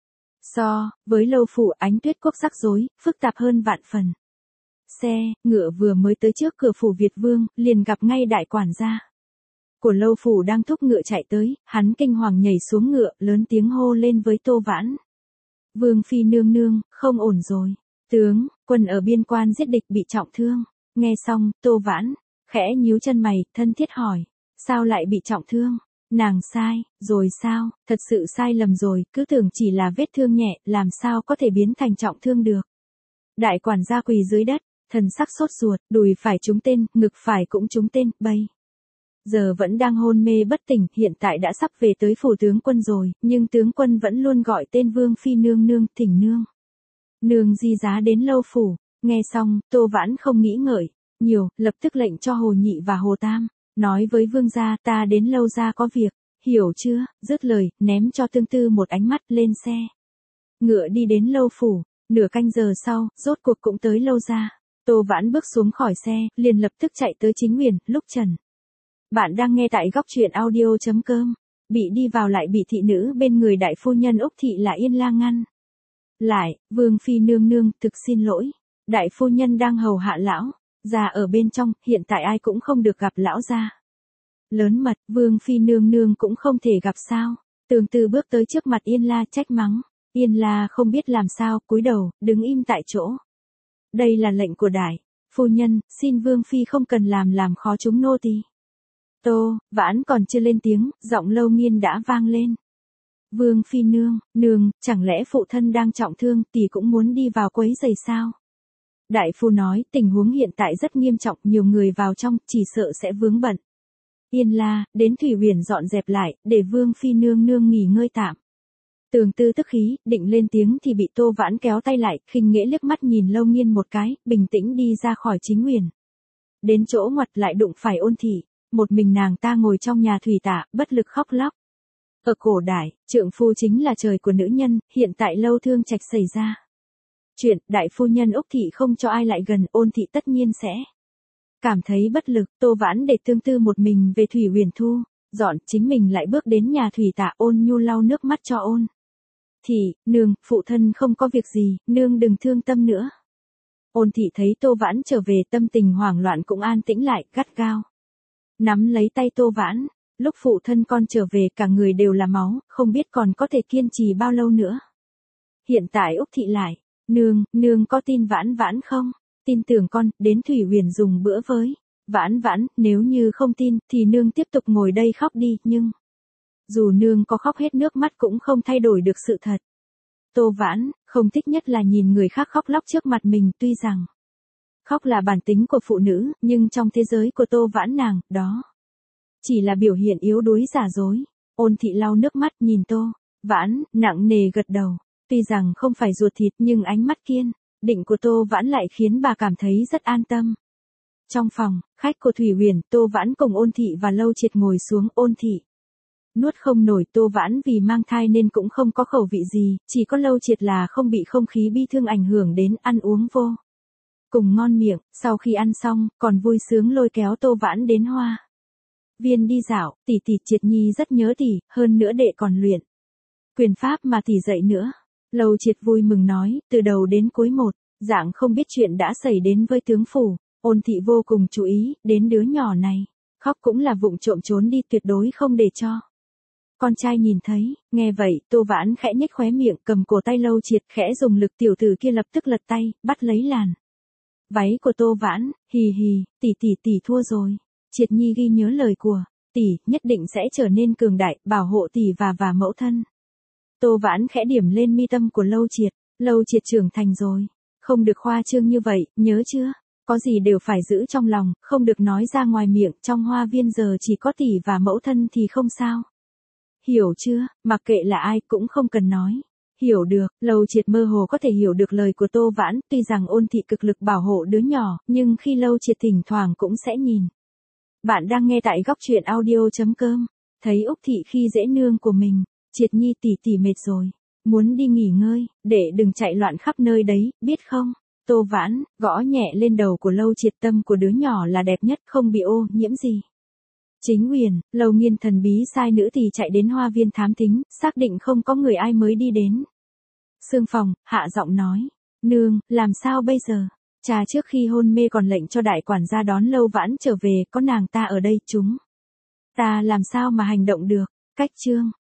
So với Lâu Phủ Ánh Tuyết Quốc rắc rối, phức tạp hơn vạn phần. Xe, ngựa vừa mới tới trước cửa phủ Việt Vương, liền gặp ngay đại quản gia của Lâu Phủ đang thúc ngựa chạy tới, hắn kinh hoàng nhảy xuống ngựa, lớn tiếng hô lên với Tô Vãn. Vương phi nương nương, không ổn rồi. Tướng, quân ở biên quan giết địch bị trọng thương. Nghe xong, Tô Vãn khẽ nhíu chân mày, thân thiết hỏi, sao lại bị trọng thương? Nàng sai, rồi sao? Thật sự sai lầm rồi, cứ tưởng chỉ là vết thương nhẹ, làm sao có thể biến thành trọng thương được? Đại quản gia quỳ dưới đất, thần sắc sốt ruột, đùi phải trúng tên, ngực phải cũng trúng tên, bây giờ vẫn đang hôn mê bất tỉnh, hiện tại đã sắp về tới phủ tướng quân rồi, nhưng tướng quân vẫn luôn gọi tên Vương phi nương nương, thỉnh nương. Nương di giá đến Lâu Phủ. Nghe xong, Tô Vãn không nghĩ ngợi nhiều, lập tức lệnh cho Hồ Nhị và Hồ Tam, nói với Vương gia, ta đến Lâu gia có việc, hiểu chưa? Dứt lời, ném cho Tương Tư một ánh mắt, lên xe. Ngựa đi đến Lâu Phủ, nửa canh giờ sau, rốt cuộc cũng tới Lâu gia. Tô Vãn bước xuống khỏi xe, liền lập tức chạy tới Chính Nguyền, Lúc Trần. Bạn đang nghe tại góc truyện audio.com. Bị đi vào lại bị thị nữ bên người đại phu nhân Úc Thị là Yên La ngăn lại. Vương phi nương nương, thực xin lỗi. Đại phu nhân đang hầu hạ lão già ở bên trong, hiện tại ai cũng không được gặp lão gia. Lớn mật, Vương phi nương nương cũng không thể gặp sao? Tương Tư bước tới trước mặt Yên La trách mắng. Yên La không biết làm sao, cúi đầu, đứng im tại chỗ. Đây là lệnh của đại phu nhân, xin Vương phi không cần làm khó chúng nô tỳ. Tô Vãn còn chưa lên tiếng, giọng Lâu Nghiên đã vang lên. Vương phi nương, chẳng lẽ phụ thân đang trọng thương, tỷ cũng muốn đi vào quấy rầy sao? Đại phu nói, tình huống hiện tại rất nghiêm trọng, nhiều người vào trong, chỉ sợ sẽ vướng bận. Yên La, đến Thủy Huyền dọn dẹp lại, để Vương phi nương nương nghỉ ngơi tạm. Tương Tư tức khí, định lên tiếng thì bị Tô Vãn kéo tay lại, khinh nghễ liếc mắt nhìn Lâu Nghiên một cái, bình tĩnh đi ra khỏi Chính Huyền. Đến chỗ ngoặt lại đụng phải Ôn Thị, một mình nàng ta ngồi trong nhà thủy tạ, bất lực khóc lóc. Ở cổ đại, trượng phu chính là trời của nữ nhân, hiện tại Lâu Thương Trạch xảy ra chuyện, đại phu nhân Úc Thị không cho ai lại gần, Ôn Thị tất nhiên sẽ cảm thấy bất lực. Tô Vãn để Tương Tư một mình về Thủy Huyền thu dọn, chính mình lại bước đến nhà thủy tạ, ôn nhu lau nước mắt cho Ôn Thị. Nương, phụ thân không có việc gì, nương đừng thương tâm nữa. Ôn Thị thấy Tô Vãn trở về, tâm tình hoảng loạn cũng an tĩnh lại, gắt gao nắm lấy tay Tô Vãn. Lúc phụ thân con trở về, cả người đều là máu, không biết còn có thể kiên trì bao lâu nữa. Hiện tại Úc Thị lại, nương có tin Vãn Vãn không? Tin tưởng con, đến Thủy Huyền dùng bữa với Vãn Vãn, nếu như không tin, thì nương tiếp tục ngồi đây khóc đi, nhưng dù nương có khóc hết nước mắt cũng không thay đổi được sự thật. Tô Vãn không thích nhất là nhìn người khác khóc lóc trước mặt mình, tuy rằng khóc là bản tính của phụ nữ, nhưng trong thế giới của Tô Vãn nàng, đó chỉ là biểu hiện yếu đuối giả dối. Ôn Thị lau nước mắt nhìn Tô Vãn, nặng nề gật đầu. Tuy rằng không phải ruột thịt, nhưng ánh mắt kiên định của Tô Vãn lại khiến bà cảm thấy rất an tâm. Trong phòng khách của Thủy Huyền, Tô Vãn cùng Ôn Thị và Lâu Triệt ngồi xuống. Ôn Thị nuốt không nổi, Tô Vãn vì mang thai nên cũng không có khẩu vị gì, chỉ có Lâu Triệt là không bị không khí bi thương ảnh hưởng đến, ăn uống vô cùng ngon miệng. Sau khi ăn xong, còn vui sướng lôi kéo Tô Vãn đến Hoa Viên đi dạo. Tỷ Triệt Nhi rất nhớ tỷ, hơn nữa đệ còn luyện quyền pháp mà tỷ dạy nữa. Lâu Triệt vui mừng nói, từ đầu đến cuối một dạng không biết chuyện đã xảy đến với tướng phủ. Ôn Thị vô cùng chú ý đến đứa nhỏ này, khóc cũng là vụng trộm trốn đi, tuyệt đối không để cho con trai nhìn thấy. Nghe vậy, Tô Vãn khẽ nhếch khóe miệng, cầm cổ tay Lâu Triệt, khẽ dùng lực, tiểu tử kia lập tức lật tay, bắt lấy làn váy của Tô Vãn. Hì hì, tỷ thua rồi. Triệt Nhi ghi nhớ lời của tỷ, nhất định sẽ trở nên cường đại, bảo hộ tỷ và mẫu thân. Tô Vãn khẽ điểm lên mi tâm của Lâu Triệt. Lâu Triệt trưởng thành rồi, không được khoa trương như vậy, nhớ chưa? Có gì đều phải giữ trong lòng, không được nói ra ngoài miệng. Trong hoa viên giờ chỉ có tỷ và mẫu thân thì không sao. Hiểu chưa? Mặc kệ là ai cũng không cần nói. Hiểu được. Lâu Triệt mơ hồ có thể hiểu được lời của Tô Vãn, tuy rằng Ôn Thị cực lực bảo hộ đứa nhỏ, nhưng khi Lâu Triệt thỉnh thoảng cũng sẽ nhìn. Bạn đang nghe tại góc truyện audio.com. Thấy Úc Thị khi dễ nương của mình. Triệt Nhi tỷ mệt rồi, muốn đi nghỉ ngơi, để đừng chạy loạn khắp nơi đấy, biết không? Tô Vãn gõ nhẹ lên đầu của Lâu Triệt, tâm của đứa nhỏ là đẹp nhất, không bị ô nhiễm gì. Chính Huyền, Lâu Nghiên thần bí sai nữ tỳ chạy đến hoa viên thám thính, xác định không có người ai mới đi đến Sương phòng, hạ giọng nói. Nương, làm sao bây giờ? Cha trước khi hôn mê còn lệnh cho đại quản gia đón Lâu Vãn trở về, có nàng ta ở đây chúng ta làm sao mà hành động được? Cách chương